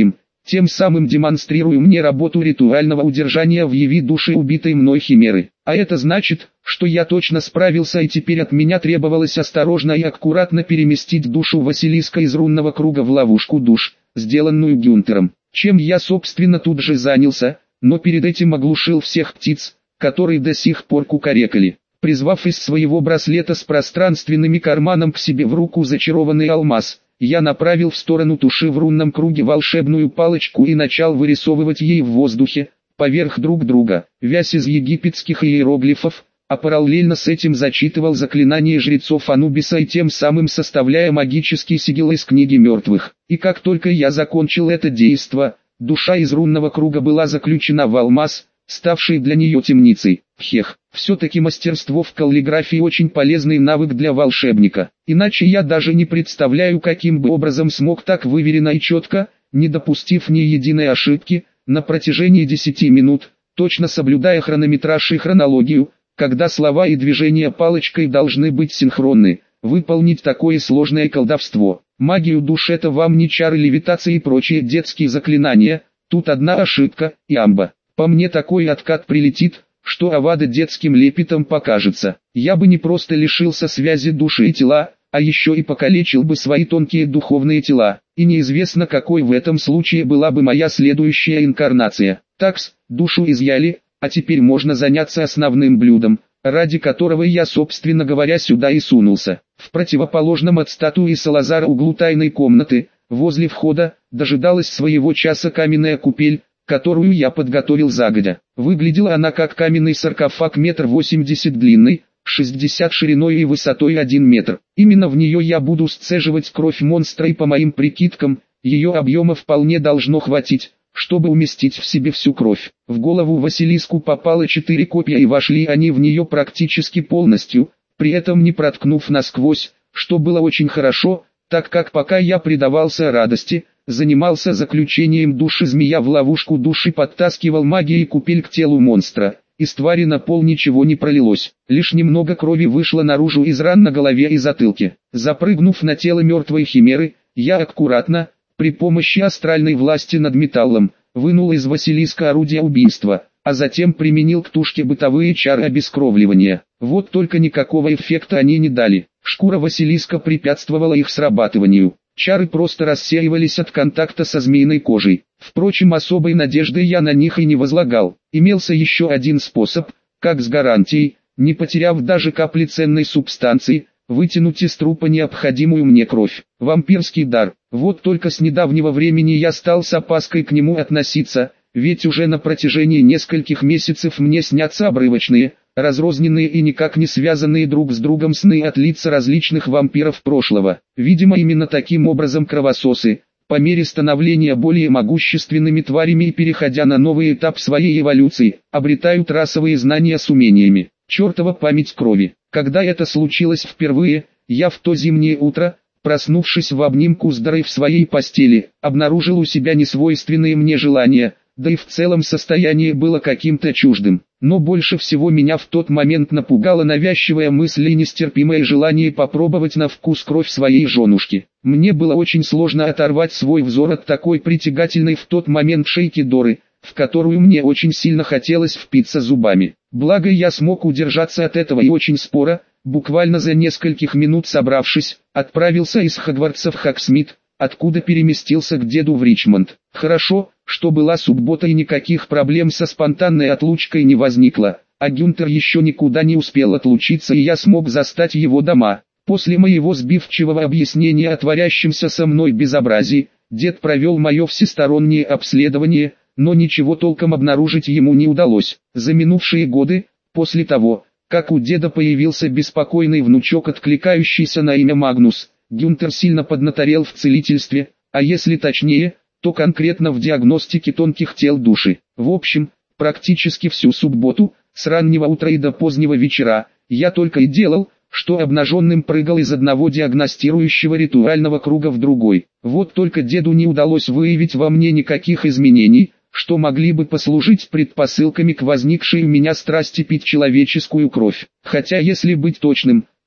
тем самым демонстрируя мне работу ритуального удержания в яви души убитой мной химеры. А это значит, что я точно справился, и теперь от меня требовалось осторожно и аккуратно переместить душу Василиска из рунного круга в ловушку душ, сделанную Гюнтером. Чем я собственно тут же занялся, но перед этим оглушил всех птиц, которые до сих пор кукарекали. Призвав из своего браслета с пространственными карманом к себе в руку зачарованный алмаз, я направил в сторону туши в рунном круге волшебную палочку и начал вырисовывать ей в воздухе, поверх друг друга, вязь из египетских иероглифов, а параллельно с этим зачитывал заклинания жрецов Анубиса и тем самым составляя магический сигил из книги мертвых. И как только я закончил это действо, душа из рунного круга была заключена в алмаз, ставший для нее темницей. Хех, все-таки мастерство в каллиграфии очень полезный навык для волшебника. Иначе я даже не представляю, каким бы образом смог так выверенно и четко, не допустив ни единой ошибки, на протяжении десяти минут, точно соблюдая хронометраж и хронологию, когда слова и движения палочкой должны быть синхронны, выполнить такое сложное колдовство. Магию душ — это вам не чары левитации и прочие детские заклинания, тут одна ошибка, и амба. По мне такой откат прилетит, что Авада детским лепетом покажется. Я бы не просто лишился связи души и тела, а еще и покалечил бы свои тонкие духовные тела. И неизвестно, какой в этом случае была бы моя следующая инкарнация. Такс, душу изъяли, а теперь можно заняться основным блюдом, ради которого я, собственно говоря, сюда и сунулся. В противоположном от статуи Салазара углу тайной комнаты, возле входа, дожидалась своего часа каменная купель, которую я подготовил загодя. Выглядела она как каменный саркофаг метр восемьдесят длиной, шестьдесят шириной и высотой один метр. Именно в нее я буду сцеживать кровь монстра, и по моим прикидкам, ее объема вполне должно хватить, чтобы уместить в себе всю кровь. В голову Василиску попало четыре копья, и вошли они в нее практически полностью, при этом не проткнув насквозь, что было очень хорошо, так как пока я предавался радости, занимался заключением души змея в ловушку души, подтаскивал магией купель к телу монстра. Из твари на пол ничего не пролилось, лишь немного крови вышло наружу из ран на голове и затылке. Запрыгнув на тело мертвой химеры, я аккуратно, при помощи астральной власти над металлом, вынул из Василиска орудие убийства, а затем применил к тушке бытовые чары обескровливания. Вот только никакого эффекта они не дали. Шкура Василиска препятствовала их срабатыванию. Чары просто рассеивались от контакта со змеиной кожей. Впрочем, особой надежды я на них и не возлагал. Имелся еще один способ, как с гарантией, не потеряв даже капли ценной субстанции, вытянуть из трупа необходимую мне кровь. Вампирский дар. Вот только с недавнего времени я стал с опаской к нему относиться, ведь уже на протяжении нескольких месяцев мне снятся обрывочные, разрозненные и никак не связанные друг с другом сны от лиц различных вампиров прошлого. Видимо, именно таким образом кровососы, по мере становления более могущественными тварями и переходя на новый этап своей эволюции, обретают расовые знания с умениями. Чертова память крови. Когда это случилось впервые, я в то зимнее утро, проснувшись в обнимку с Дарой в своей постели, обнаружил у себя несвойственные мне желания, да и в целом состояние было каким-то чуждым. Но больше всего меня в тот момент напугала навязчивая мысль и нестерпимое желание попробовать на вкус кровь своей женушки. Мне было очень сложно оторвать свой взор от такой притягательной в тот момент шейки Доры, в которую мне очень сильно хотелось впиться зубами. Благо я смог удержаться от этого и очень споро, буквально за нескольких минут собравшись, отправился из Хогвартса в Хогсмит, откуда переместился к деду в Ричмонд. Хорошо, что была суббота и никаких проблем со спонтанной отлучкой не возникло, а Гюнтер еще никуда не успел отлучиться, и я смог застать его дома. После моего сбивчивого объяснения о творящемся со мной безобразии, дед провел мое всестороннее обследование, но ничего толком обнаружить ему не удалось. За минувшие годы, после того, как у деда появился беспокойный внучок, откликающийся на имя Магнус, Гюнтер сильно поднаторел в целительстве, а если точнее, то конкретно в диагностике тонких тел души. В общем, практически всю субботу, с раннего утра и до позднего вечера, я только и делал, что обнаженным прыгал из одного диагностирующего ритуального круга в другой. Вот только деду не удалось выявить во мне никаких изменений, что могли бы послужить предпосылками к возникшей у меня страсти пить человеческую кровь. Хотя, если быть точным,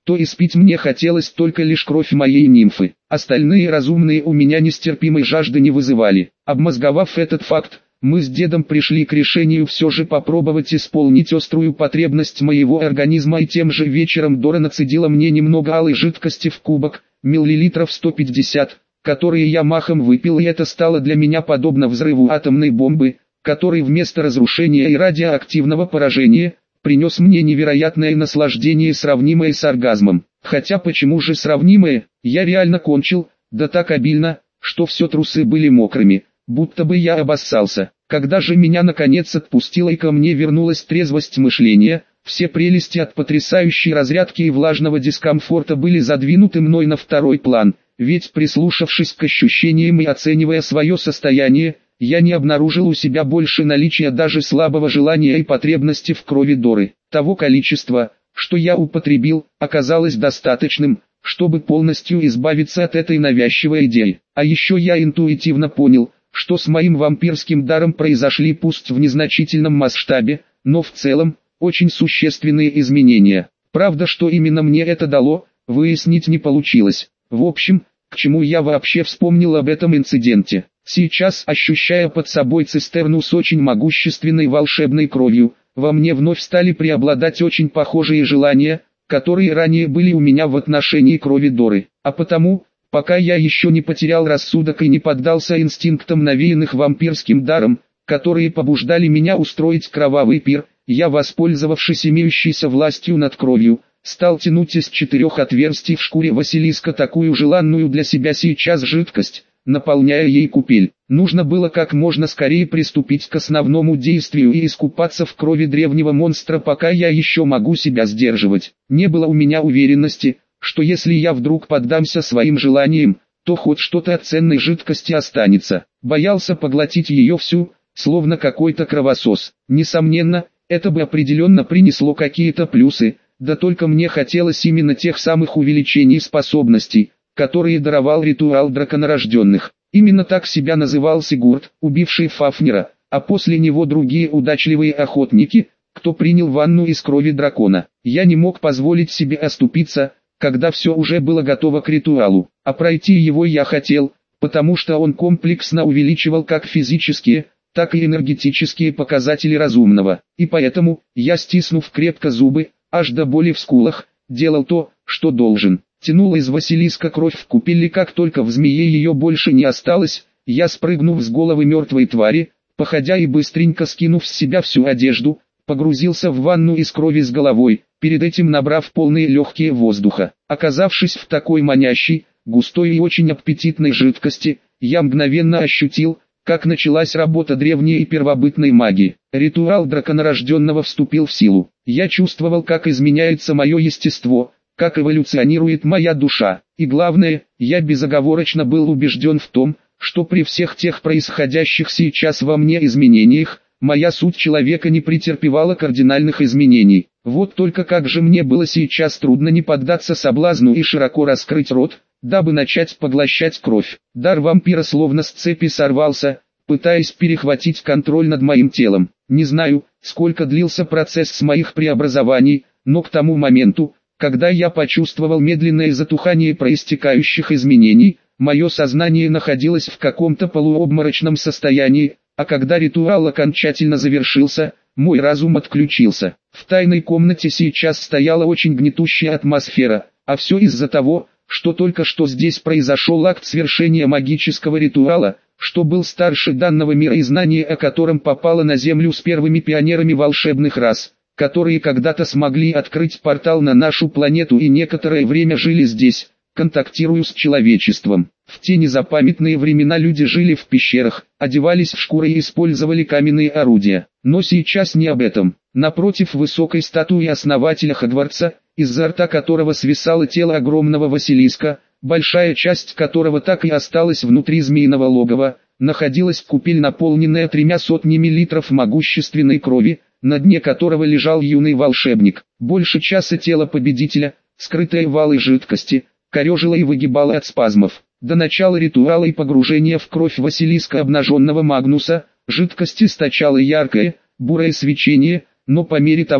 то испить мне хотелось только лишь кровь моей нимфы. Остальные разумные у меня нестерпимой жажды не вызывали. Обмозговав этот факт, мы с дедом пришли к решению все же попробовать исполнить острую потребность моего организма, и тем же вечером Дора нацедила мне немного алой жидкости в кубок, миллилитров сто пятьдесят, которые я махом выпил, и это стало для меня подобно взрыву атомной бомбы, который вместо разрушения и радиоактивного поражения, принес мне невероятное наслаждение, сравнимое с оргазмом. Хотя почему же сравнимое, я реально кончил, да так обильно, что все трусы были мокрыми, будто бы я обоссался. Когда же меня наконец отпустило и ко мне вернулась трезвость мышления, все прелести от потрясающей разрядки и влажного дискомфорта были задвинуты мной на второй план, ведь прислушавшись к ощущениям и оценивая свое состояние, я не обнаружил у себя больше наличия даже слабого желания и потребности в крови Доры. Того количества, что я употребил, оказалось достаточным, чтобы полностью избавиться от этой навязчивой идеи. А еще я интуитивно понял, что с моим вампирским даром произошли пусть в незначительном масштабе, но в целом, очень существенные изменения. Правда, что именно мне это дало, выяснить не получилось. В общем, к чему я вообще вспомнил об этом инциденте? Сейчас, ощущая под собой цистерну с очень могущественной волшебной кровью, во мне вновь стали преобладать очень похожие желания, которые ранее были у меня в отношении крови Доры. А потому, пока я еще не потерял рассудок и не поддался инстинктам, навеянных вампирским даром, которые побуждали меня устроить кровавый пир, я, воспользовавшись имеющейся властью над кровью, стал тянуть из четырех отверстий в шкуре Василиска такую желанную для себя сейчас жидкость, наполняя ей купель. Нужно было как можно скорее приступить к основному действию и искупаться в крови древнего монстра, пока я еще могу себя сдерживать. Не было у меня уверенности, что если я вдруг поддамся своим желаниям, то хоть что-то от ценной жидкости останется. Боялся поглотить ее всю, словно какой-то кровосос. Несомненно, это бы определенно принесло какие-то плюсы, да только мне хотелось именно тех самых увеличений способностей, которые даровал ритуал драконорожденных. Именно так себя называл Сигурд, убивший Фафнира, а после него другие удачливые охотники, кто принял ванну из крови дракона. Я не мог позволить себе оступиться, когда все уже было готово к ритуалу, а пройти его я хотел, потому что он комплексно увеличивал как физические, так и энергетические показатели разумного, и поэтому, я, стиснув крепко зубы, аж до боли в скулах, делал то, что должен. Тянул из Василиска кровь в купель, и как только в змее ее больше не осталось, я, спрыгнув с головы мертвой твари, походя и быстренько скинув с себя всю одежду, погрузился в ванну из крови с головой, перед этим набрав полные легкие воздуха. Оказавшись в такой манящей, густой и очень аппетитной жидкости, я мгновенно ощутил, как началась работа древней и первобытной магии. Ритуал драконорожденного вступил в силу. Я чувствовал, как изменяется мое естество, как эволюционирует моя душа, и главное, я безоговорочно был убежден в том, что при всех тех происходящих сейчас во мне изменениях, моя суть человека не претерпевала кардинальных изменений. Вот только как же мне было сейчас трудно не поддаться соблазну и широко раскрыть рот, дабы начать поглощать кровь. Дар вампира словно с цепи сорвался, пытаясь перехватить контроль над моим телом. Не знаю, сколько длился процесс с моих преобразований, но к тому моменту, когда я почувствовал медленное затухание проистекающих изменений, мое сознание находилось в каком-то полуобморочном состоянии, а когда ритуал окончательно завершился, мой разум отключился. В тайной комнате сейчас стояла очень гнетущая атмосфера, а все из-за того, что только что здесь произошел акт свершения магического ритуала, что был старше данного мира и знание о котором попало на Землю с первыми пионерами волшебных рас, которые когда-то смогли открыть портал на нашу планету и некоторое время жили здесь, контактируя с человечеством. В те незапамятные времена люди жили в пещерах, одевались в шкуры и использовали каменные орудия. Но сейчас не об этом. Напротив высокой статуи основателя Хогвартса, изо рта которого свисало тело огромного Василиска, большая часть которого так и осталась внутри змеиного логова, находилась купель, наполненная тремя сотнями литров могущественной крови, на дне которого лежал юный волшебник. Больше часа тело победителя, скрытое в алой жидкости, корежило и выгибало от спазмов. До начала ритуала и погружения в кровь Василиска обнаженного Магнуса, жидкость источала яркое, бурое свечение, но по мере того,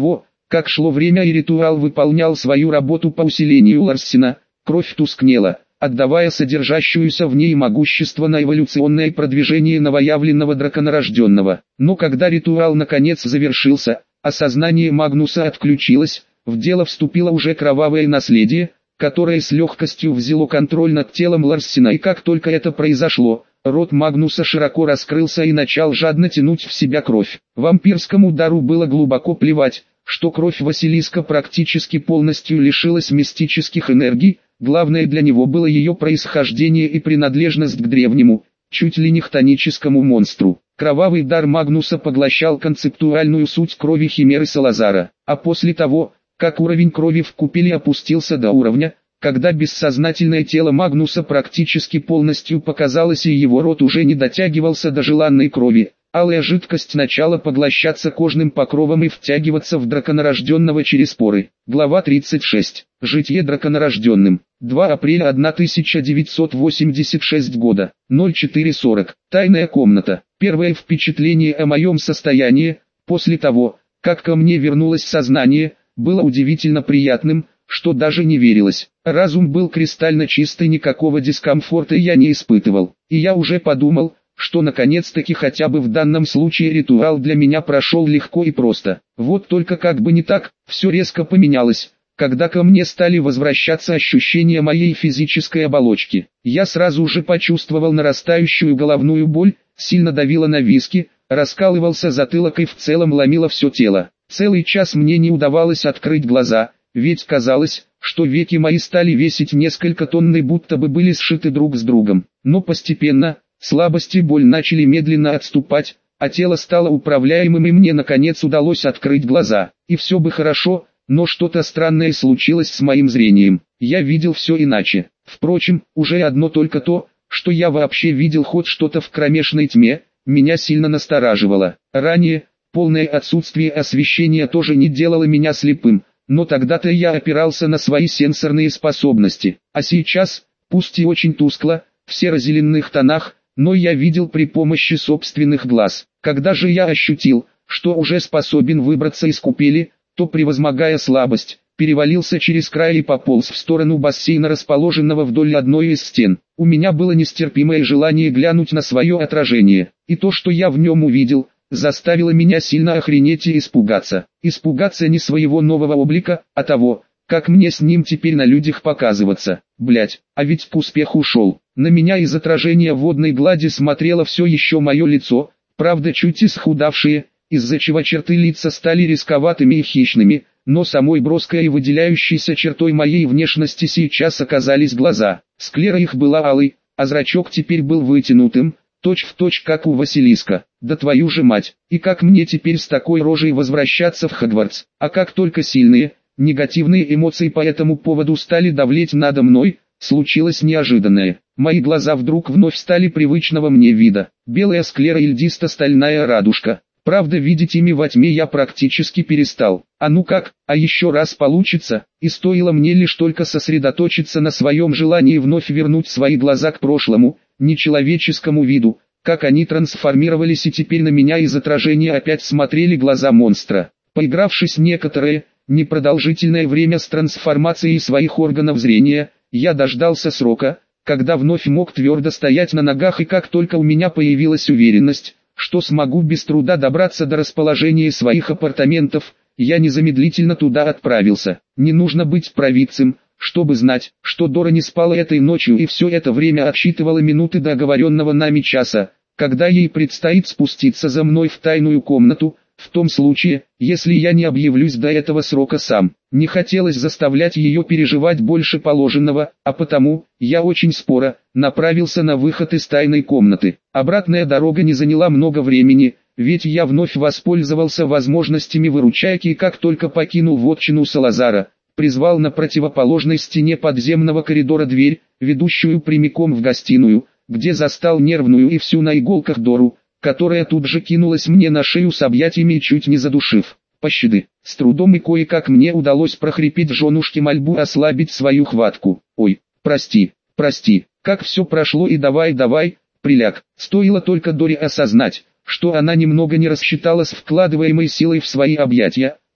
Как шло время и ритуал выполнял свою работу по усилению Ларсена, кровь тускнела, отдавая содержащуюся в ней могущество на эволюционное продвижение новоявленного драконорожденного. Но когда ритуал наконец завершился, а сознание Магнуса отключилось, в дело вступило уже кровавое наследие, которое с легкостью взяло контроль над телом Ларсена, и как только это произошло, рот Магнуса широко раскрылся и начал жадно тянуть в себя кровь. Вампирскому дару было глубоко плевать, что кровь Василиска практически полностью лишилась мистических энергий, главное для него было ее происхождение и принадлежность к древнему, чуть ли не хтоническому монстру. Кровавый дар Магнуса поглощал концептуальную суть крови Химеры Салазара, а после того, как уровень крови в купеле опустился до уровня, когда бессознательное тело Магнуса практически полностью показалось и его рот уже не дотягивался до желанной крови, алая жидкость начала поглощаться кожным покровом и втягиваться в драконорожденного через поры. Глава тридцать шесть. Житье драконорожденным. два апреля тысяча девятьсот восемьдесят шестого года. ноль четыре сорок. Тайная комната. Первое впечатление о моем состоянии, после того, как ко мне вернулось сознание, было удивительно приятным, что даже не верилось. Разум был кристально чистый, никакого дискомфорта я не испытывал. И я уже подумал, что наконец-таки хотя бы в данном случае ритуал для меня прошел легко и просто. Вот только как бы не так, все резко поменялось, когда ко мне стали возвращаться ощущения моей физической оболочки. Я сразу же почувствовал нарастающую головную боль, сильно давило на виски, раскалывался затылок и в целом ломило все тело. Целый час мне не удавалось открыть глаза, ведь казалось, что веки мои стали весить несколько тонн и будто бы были сшиты друг с другом. Но постепенно, слабость и боль начали медленно отступать, а тело стало управляемым и мне наконец удалось открыть глаза. И все бы хорошо, но что-то странное случилось с моим зрением. Я видел все иначе. Впрочем, уже одно только то, что я вообще видел хоть что-то в кромешной тьме, меня сильно настораживало. Ранее, полное отсутствие освещения тоже не делало меня слепым, но тогда-то я опирался на свои сенсорные способности. А сейчас, пусть и очень тускло, в серо-зеленых тонах, но я видел при помощи собственных глаз. Когда же я ощутил, что уже способен выбраться из купели, то, превозмогая слабость, перевалился через край и пополз в сторону бассейна, расположенного вдоль одной из стен. У меня было нестерпимое желание глянуть на свое отражение, и то, что я в нем увидел, заставило меня сильно охренеть и испугаться. Испугаться не своего нового облика, а того, как мне с ним теперь на людях показываться. Блять, а ведь к успеху шел. На меня из отражения водной глади смотрело все еще мое лицо, правда чуть исхудавшие, из-за чего черты лица стали рисковатыми и хищными, но самой броской и выделяющейся чертой моей внешности сейчас оказались глаза. Склера их была алой, а зрачок теперь был вытянутым, точь в точь как у Василиска. Да твою же мать, и как мне теперь с такой рожей возвращаться в Хогвартс? А как только сильные, негативные эмоции по этому поводу стали давлеть надо мной, случилось неожиданное. Мои глаза вдруг вновь стали привычного мне вида. Белая склера и льдисто-стальная радужка. Правда, видеть ими во тьме я практически перестал. А ну как, а еще раз получится, и стоило мне лишь только сосредоточиться на своем желании вновь вернуть свои глаза к прошлому, нечеловеческому виду, как они трансформировались, и теперь на меня из отражения опять смотрели глаза монстра. Поигравшись некоторое, непродолжительное время с трансформацией своих органов зрения, я дождался срока, когда вновь мог твердо стоять на ногах, и как только у меня появилась уверенность, что смогу без труда добраться до расположения своих апартаментов, я незамедлительно туда отправился. Не нужно быть провидцем, чтобы знать, что Дора не спала этой ночью и все это время отсчитывала минуты до оговоренного нами часа, когда ей предстоит спуститься за мной в тайную комнату, в том случае, если я не объявлюсь до этого срока сам. Не хотелось заставлять ее переживать больше положенного, а потому, я очень споро, направился на выход из тайной комнаты. Обратная дорога не заняла много времени, ведь я вновь воспользовался возможностями выручайки и как только покинул вотчину Салазара, призвал на противоположной стене подземного коридора дверь, ведущую прямиком в гостиную, где застал нервную и всю на иголках Дору, которая тут же кинулась мне на шею с объятиями, чуть не задушив. Пощады. С трудом и кое-как мне удалось прохрипеть женушке мольбу ослабить свою хватку. Ой, прости, прости, как все прошло, и давай, давай, приляг. Стоило только Доре осознать, что она немного не рассчитала с вкладываемой силой в свои объятия,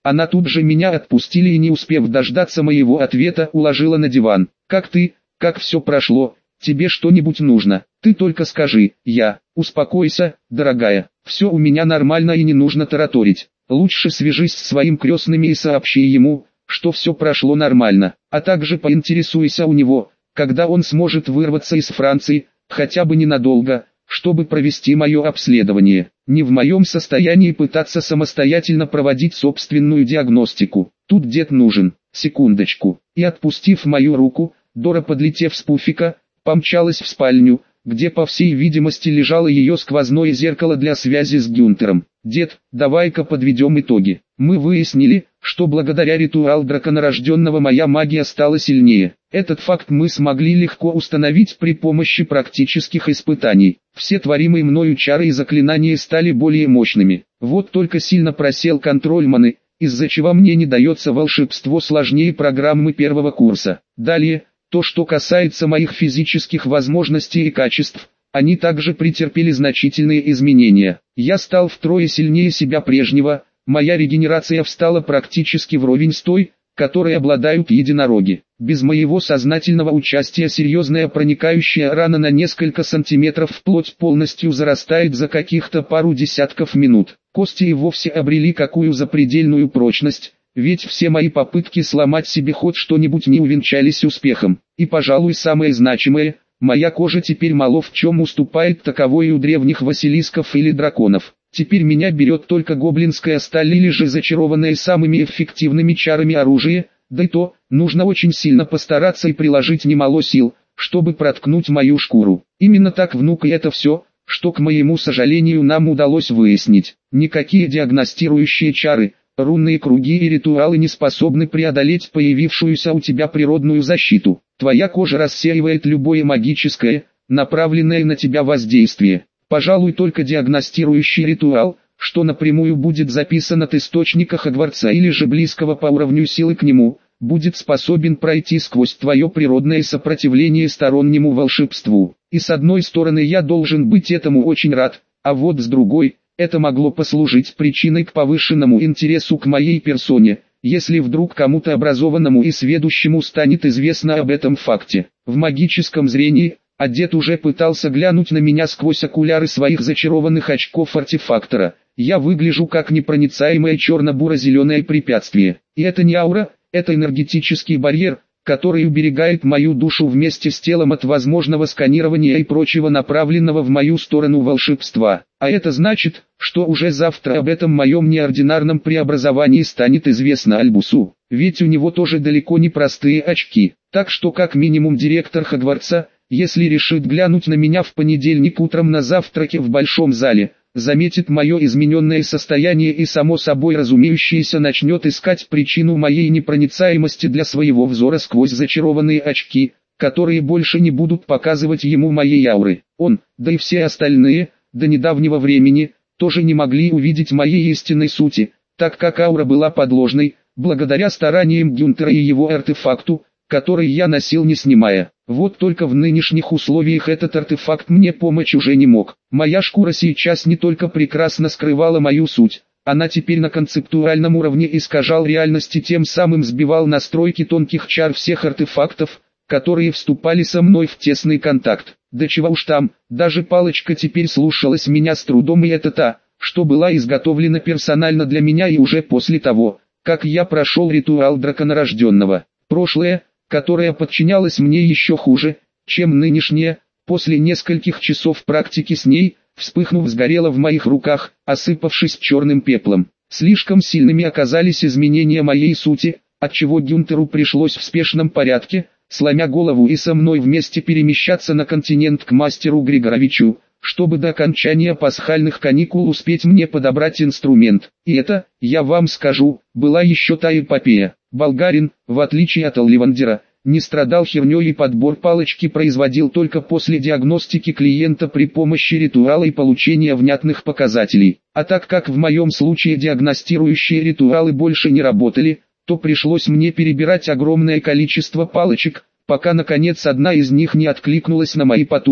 Она тут же меня отпустили и, не успев дождаться моего ответа, уложила на диван. «Как ты? Как все прошло? Тебе что-нибудь нужно? Ты только скажи». Я: «Успокойся, дорогая, все у меня нормально и не нужно тараторить. Лучше свяжись с своим крестным и сообщи ему, что все прошло нормально, а также поинтересуйся у него, когда он сможет вырваться из Франции, хотя бы ненадолго, чтобы провести мое обследование. Не в моем состоянии пытаться самостоятельно проводить собственную диагностику. Тут дед нужен». Секундочку. И, отпустив мою руку, Дора, подлетев с пуфика, помчалась в спальню, где по всей видимости лежало ее сквозное зеркало для связи с Гюнтером. «Дед, давай-ка подведем итоги. Мы выяснили, что благодаря ритуалу драконорожденного моя магия стала сильнее. Этот факт мы смогли легко установить при помощи практических испытаний. Все творимые мною чары и заклинания стали более мощными. Вот только сильно просел контроль маны, из-за чего мне не дается волшебство сложнее программы первого курса. Далее, то, что касается моих физических возможностей и качеств, они также претерпели значительные изменения. Я стал втрое сильнее себя прежнего, моя регенерация встала практически вровень с той, которой обладают единороги. Без моего сознательного участия серьезная проникающая рана на несколько сантиметров вплоть полностью зарастает за каких-то пару десятков минут. Кости и вовсе обрели какую запредельную прочность, ведь все мои попытки сломать себе хоть что-нибудь не увенчались успехом. И, пожалуй, самое значимое, моя кожа теперь мало в чем уступает таковой у древних василисков или драконов. Теперь меня берет только гоблинская сталь или же зачарованное самыми эффективными чарами оружие, да и то, нужно очень сильно постараться и приложить немало сил, чтобы проткнуть мою шкуру. Именно так, внук, и это все, что, к моему сожалению, нам удалось выяснить. Никакие диагностирующие чары, рунные круги и ритуалы не способны преодолеть появившуюся у тебя природную защиту. Твоя кожа рассеивает любое магическое, направленное на тебя воздействие. Пожалуй, только диагностирующий ритуал, что напрямую будет записан от источника Хогвартса или же близкого по уровню силы к нему, будет способен пройти сквозь твое природное сопротивление стороннему волшебству. И с одной стороны, я должен быть этому очень рад, а вот с другой, это могло послужить причиной к повышенному интересу к моей персоне, если вдруг кому-то образованному и сведущему станет известно об этом факте. В магическом зрении, а дед уже пытался глянуть на меня сквозь окуляры своих зачарованных очков артефактора, я выгляжу как непроницаемое черно-буро-зеленое препятствие. И это не аура, это энергетический барьер, который уберегает мою душу вместе с телом от возможного сканирования и прочего направленного в мою сторону волшебства. А это значит, что уже завтра об этом моем неординарном преобразовании станет известно Альбусу, ведь у него тоже далеко не простые очки. Так что как минимум директор Хогвартса, если решит глянуть на меня в понедельник утром на завтраке в большом зале, заметит мое измененное состояние и само собой разумеющееся начнет искать причину моей непроницаемости для своего взора сквозь зачарованные очки, которые больше не будут показывать ему моей ауры. Он, да и все остальные, до недавнего времени, тоже не могли увидеть моей истинной сути, так как аура была подложной, благодаря стараниям Гюнтера и его артефакту, который я носил не снимая. Вот только в нынешних условиях этот артефакт мне помочь уже не мог. Моя шкура сейчас не только прекрасно скрывала мою суть, она теперь на концептуальном уровне искажал реальность и тем самым сбивал настройки тонких чар всех артефактов, которые вступали со мной в тесный контакт. Да чего уж там, даже палочка теперь слушалась меня с трудом, и это та, что была изготовлена персонально для меня и уже после того, как я прошел ритуал драконорожденного. Прошлое, которая подчинялась мне еще хуже, чем нынешняя, после нескольких часов практики с ней, вспыхнув, сгорела в моих руках, осыпавшись черным пеплом. Слишком сильными оказались изменения моей сути, отчего Гюнтеру пришлось в спешном порядке, сломя голову и со мной вместе перемещаться на континент к мастеру Григоровичу, чтобы до окончания пасхальных каникул успеть мне подобрать инструмент. И это, я вам скажу, была еще та эпопея. Болгарин, в отличие от Олливандера, не страдал херней и подбор палочки производил только после диагностики клиента при помощи ритуала и получения внятных показателей. А так как в моем случае диагностирующие ритуалы больше не работали, то пришлось мне перебирать огромное количество палочек, пока наконец одна из них не откликнулась на мои потуги,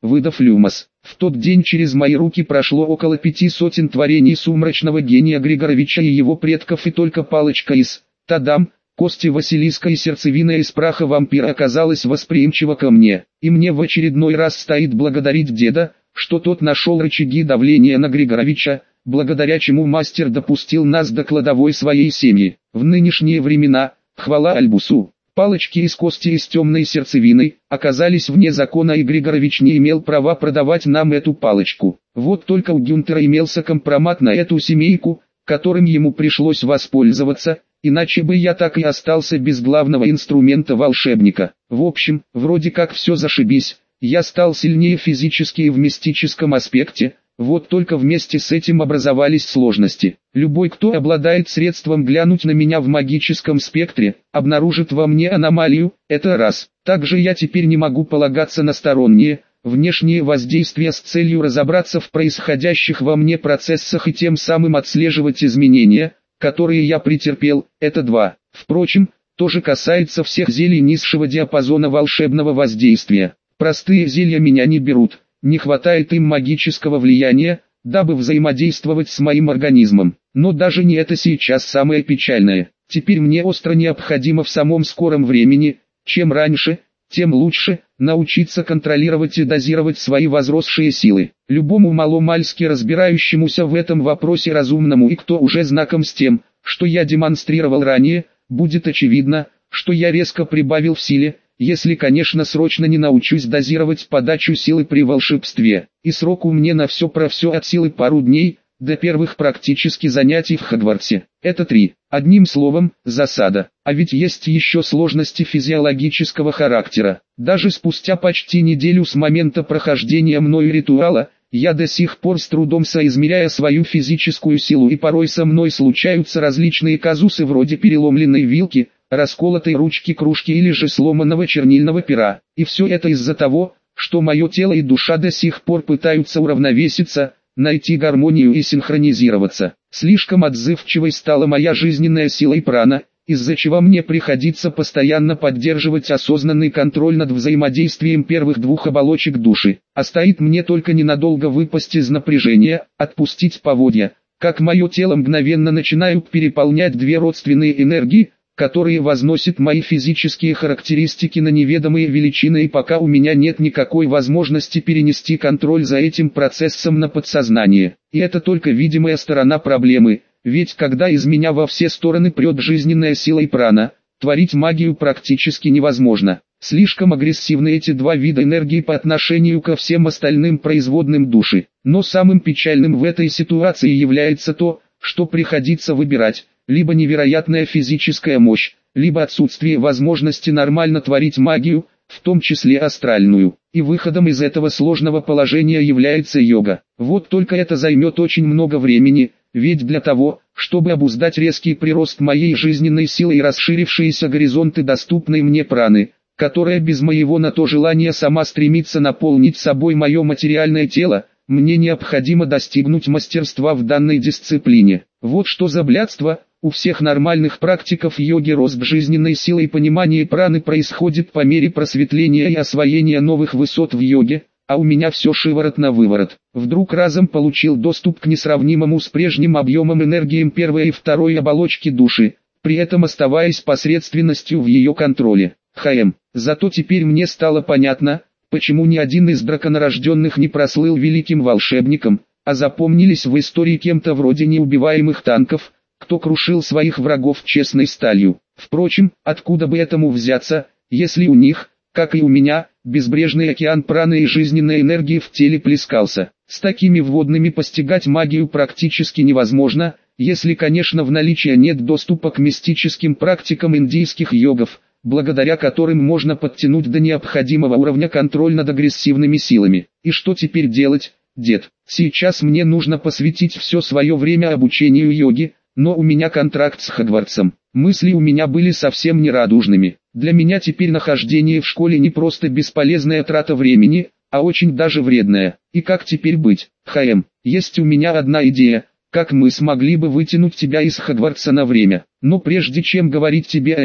выдав люмос. В тот день через мои руки прошло около пяти сотен творений сумрачного гения Григоровича и его предков, и только палочка из «Тадам», кости Василиска и сердцевина из праха вампира оказалась восприимчива ко мне, и мне в очередной раз стоит благодарить деда, что тот нашел рычаги давления на Григоровича, благодаря чему мастер допустил нас до кладовой своей семьи. В нынешние времена, хвала Альбусу, палочки из кости и с темной сердцевиной оказались вне закона, и Григорович не имел права продавать нам эту палочку. Вот только у Гюнтера имелся компромат на эту семейку, которым ему пришлось воспользоваться, иначе бы я так и остался без главного инструмента волшебника. В общем, вроде как все зашибись, я стал сильнее физически и в мистическом аспекте. Вот только вместе с этим образовались сложности. Любой, кто обладает средством глянуть на меня в магическом спектре, обнаружит во мне аномалию, это раз. Также я теперь не могу полагаться на сторонние, внешние воздействия с целью разобраться в происходящих во мне процессах и тем самым отслеживать изменения, которые я претерпел, это два. Впрочем, то же касается всех зелий низшего диапазона волшебного воздействия. Простые зелья меня не берут. Не хватает им магического влияния, дабы взаимодействовать с моим организмом. Но даже не это сейчас самое печальное. Теперь мне остро необходимо в самом скором времени, чем раньше, тем лучше, научиться контролировать и дозировать свои возросшие силы. Любому маломальски разбирающемуся в этом вопросе разумному, и кто уже знаком с тем, что я демонстрировал ранее, будет очевидно, что я резко прибавил в силе, если, конечно, срочно не научусь дозировать подачу силы при волшебстве. И срок у меня на все про все от силы пару дней, до первых практически занятий в Хогвартсе. Это три. Одним словом, засада. А ведь есть еще сложности физиологического характера. Даже спустя почти неделю с момента прохождения мною ритуала, я до сих пор с трудом соизмеряя свою физическую силу, и порой со мной случаются различные казусы вроде переломленной вилки, расколотой ручки кружки или же сломанного чернильного пера. И все это из-за того, что мое тело и душа до сих пор пытаются уравновеситься, найти гармонию и синхронизироваться. Слишком отзывчивой стала моя жизненная сила и прана, из-за чего мне приходится постоянно поддерживать осознанный контроль над взаимодействием первых двух оболочек души. А стоит мне только ненадолго выпасть из напряжения, отпустить поводья, как мое тело мгновенно начинают переполнять две родственные энергии, которые возносят мои физические характеристики на неведомые величины, и пока у меня нет никакой возможности перенести контроль за этим процессом на подсознание. И это только видимая сторона проблемы, ведь когда из меня во все стороны прет жизненная сила и прана, творить магию практически невозможно. Слишком агрессивны эти два вида энергии по отношению ко всем остальным производным души. Но самым печальным в этой ситуации является то, что приходится выбирать: либо невероятная физическая мощь, либо отсутствие возможности нормально творить магию, в том числе астральную. И выходом из этого сложного положения является йога. Вот только это займет очень много времени, ведь для того, чтобы обуздать резкий прирост моей жизненной силы и расширившиеся горизонты доступной мне праны, которая без моего на то желания сама стремится наполнить собой мое материальное тело, мне необходимо достигнуть мастерства в данной дисциплине. Вот что за блядство. У всех нормальных практиков йоги рост жизненной силы и понимание праны происходит по мере просветления и освоения новых высот в йоге, а у меня все шиворот на выворот. Вдруг разом получил доступ к несравнимому с прежним объемам энергиям первой и второй оболочки души, при этом оставаясь посредственностью в ее контроле. Хм. Зато теперь мне стало понятно, почему ни один из драконорожденных не прослыл великим волшебником, а запомнились в истории кем-то вроде неубиваемых танков, кто крушил своих врагов честной сталью. Впрочем, откуда бы этому взяться, если у них, как и у меня, безбрежный океан праны и жизненной энергии в теле плескался. С такими вводными постигать магию практически невозможно, если, конечно, в наличии нет доступа к мистическим практикам индийских йогов, благодаря которым можно подтянуть до необходимого уровня контроль над агрессивными силами. И что теперь делать, дед? Сейчас мне нужно посвятить все свое время обучению йоге, но у меня контракт с Хогвартсом. Мысли у меня были совсем не радужными. Для меня теперь нахождение в школе не просто бесполезная трата времени, а очень даже вредная. И как теперь быть? Хм, есть у меня одна идея, как мы смогли бы вытянуть тебя из Хогвартса на время. Но прежде чем говорить тебе о ней,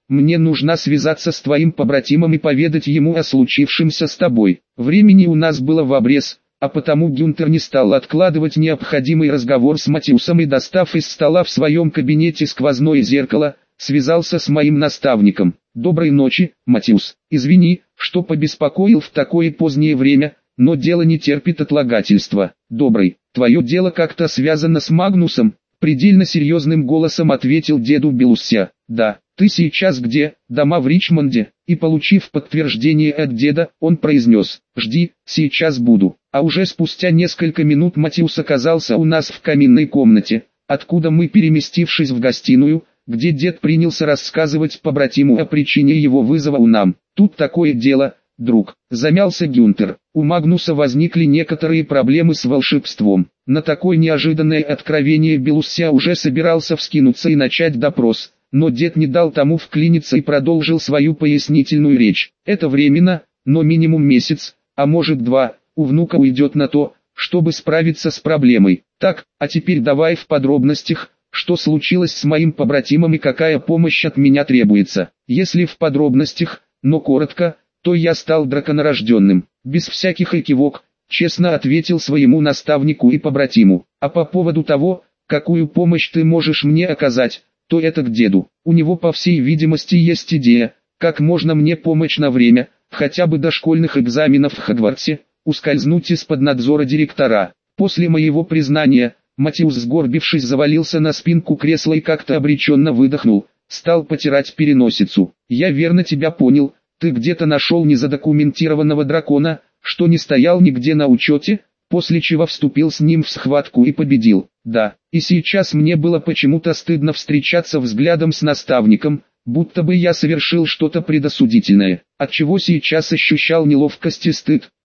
мне нужно связаться с твоим побратимом и поведать ему о случившемся с тобой. Времени у нас было в обрез, а потому Гюнтер не стал откладывать необходимый разговор с Матиусом и, достав из стола в своем кабинете сквозное зеркало, связался с моим наставником. «Доброй ночи, Матиус. Извини, что побеспокоил в такое позднее время, но дело не терпит отлагательства». «Добрый, твое дело как-то связано с Магнусом?» Предельно серьезным голосом ответил деду Белусся. «Да, ты сейчас где?» «Дома в Ричмонде». И, получив подтверждение от деда, он произнес: «Жди, сейчас буду». А уже спустя несколько минут Матиус оказался у нас в каминной комнате, откуда мы, переместившись в гостиную, где дед принялся рассказывать побратиму о причине его вызова у нам. «Тут такое дело, друг», — замялся Гюнтер. «У Магнуса возникли некоторые проблемы с волшебством». На такое неожиданное откровение Белусся уже собирался вскинуться и начать допрос, но дед не дал тому вклиниться и продолжил свою пояснительную речь. «Это временно, но минимум месяц, а может два, у внука уйдет на то, чтобы справиться с проблемой. Так, а теперь давай в подробностях, что случилось с моим побратимом и какая помощь от меня требуется». Если в подробностях, но коротко, то я стал драконорожденным. Без всяких экивок, честно ответил своему наставнику и побратиму. А по поводу того, какую помощь ты можешь мне оказать, то это к деду. У него, по всей видимости, есть идея, как можно мне помочь на время, хотя бы до школьных экзаменов в Хогвартсе, ускользнуть из-под надзора директора. После моего признания, Матиус, сгорбившись, завалился на спинку кресла и как-то обреченно выдохнул, стал потирать переносицу. «Я верно тебя понял, ты где-то нашел незадокументированного дракона, что не стоял нигде на учете, после чего вступил с ним в схватку и победил». «Да, и сейчас мне было почему-то стыдно встречаться взглядом с наставником, будто бы я совершил что-то предосудительное, отчего сейчас ощущал неловкость и стыд.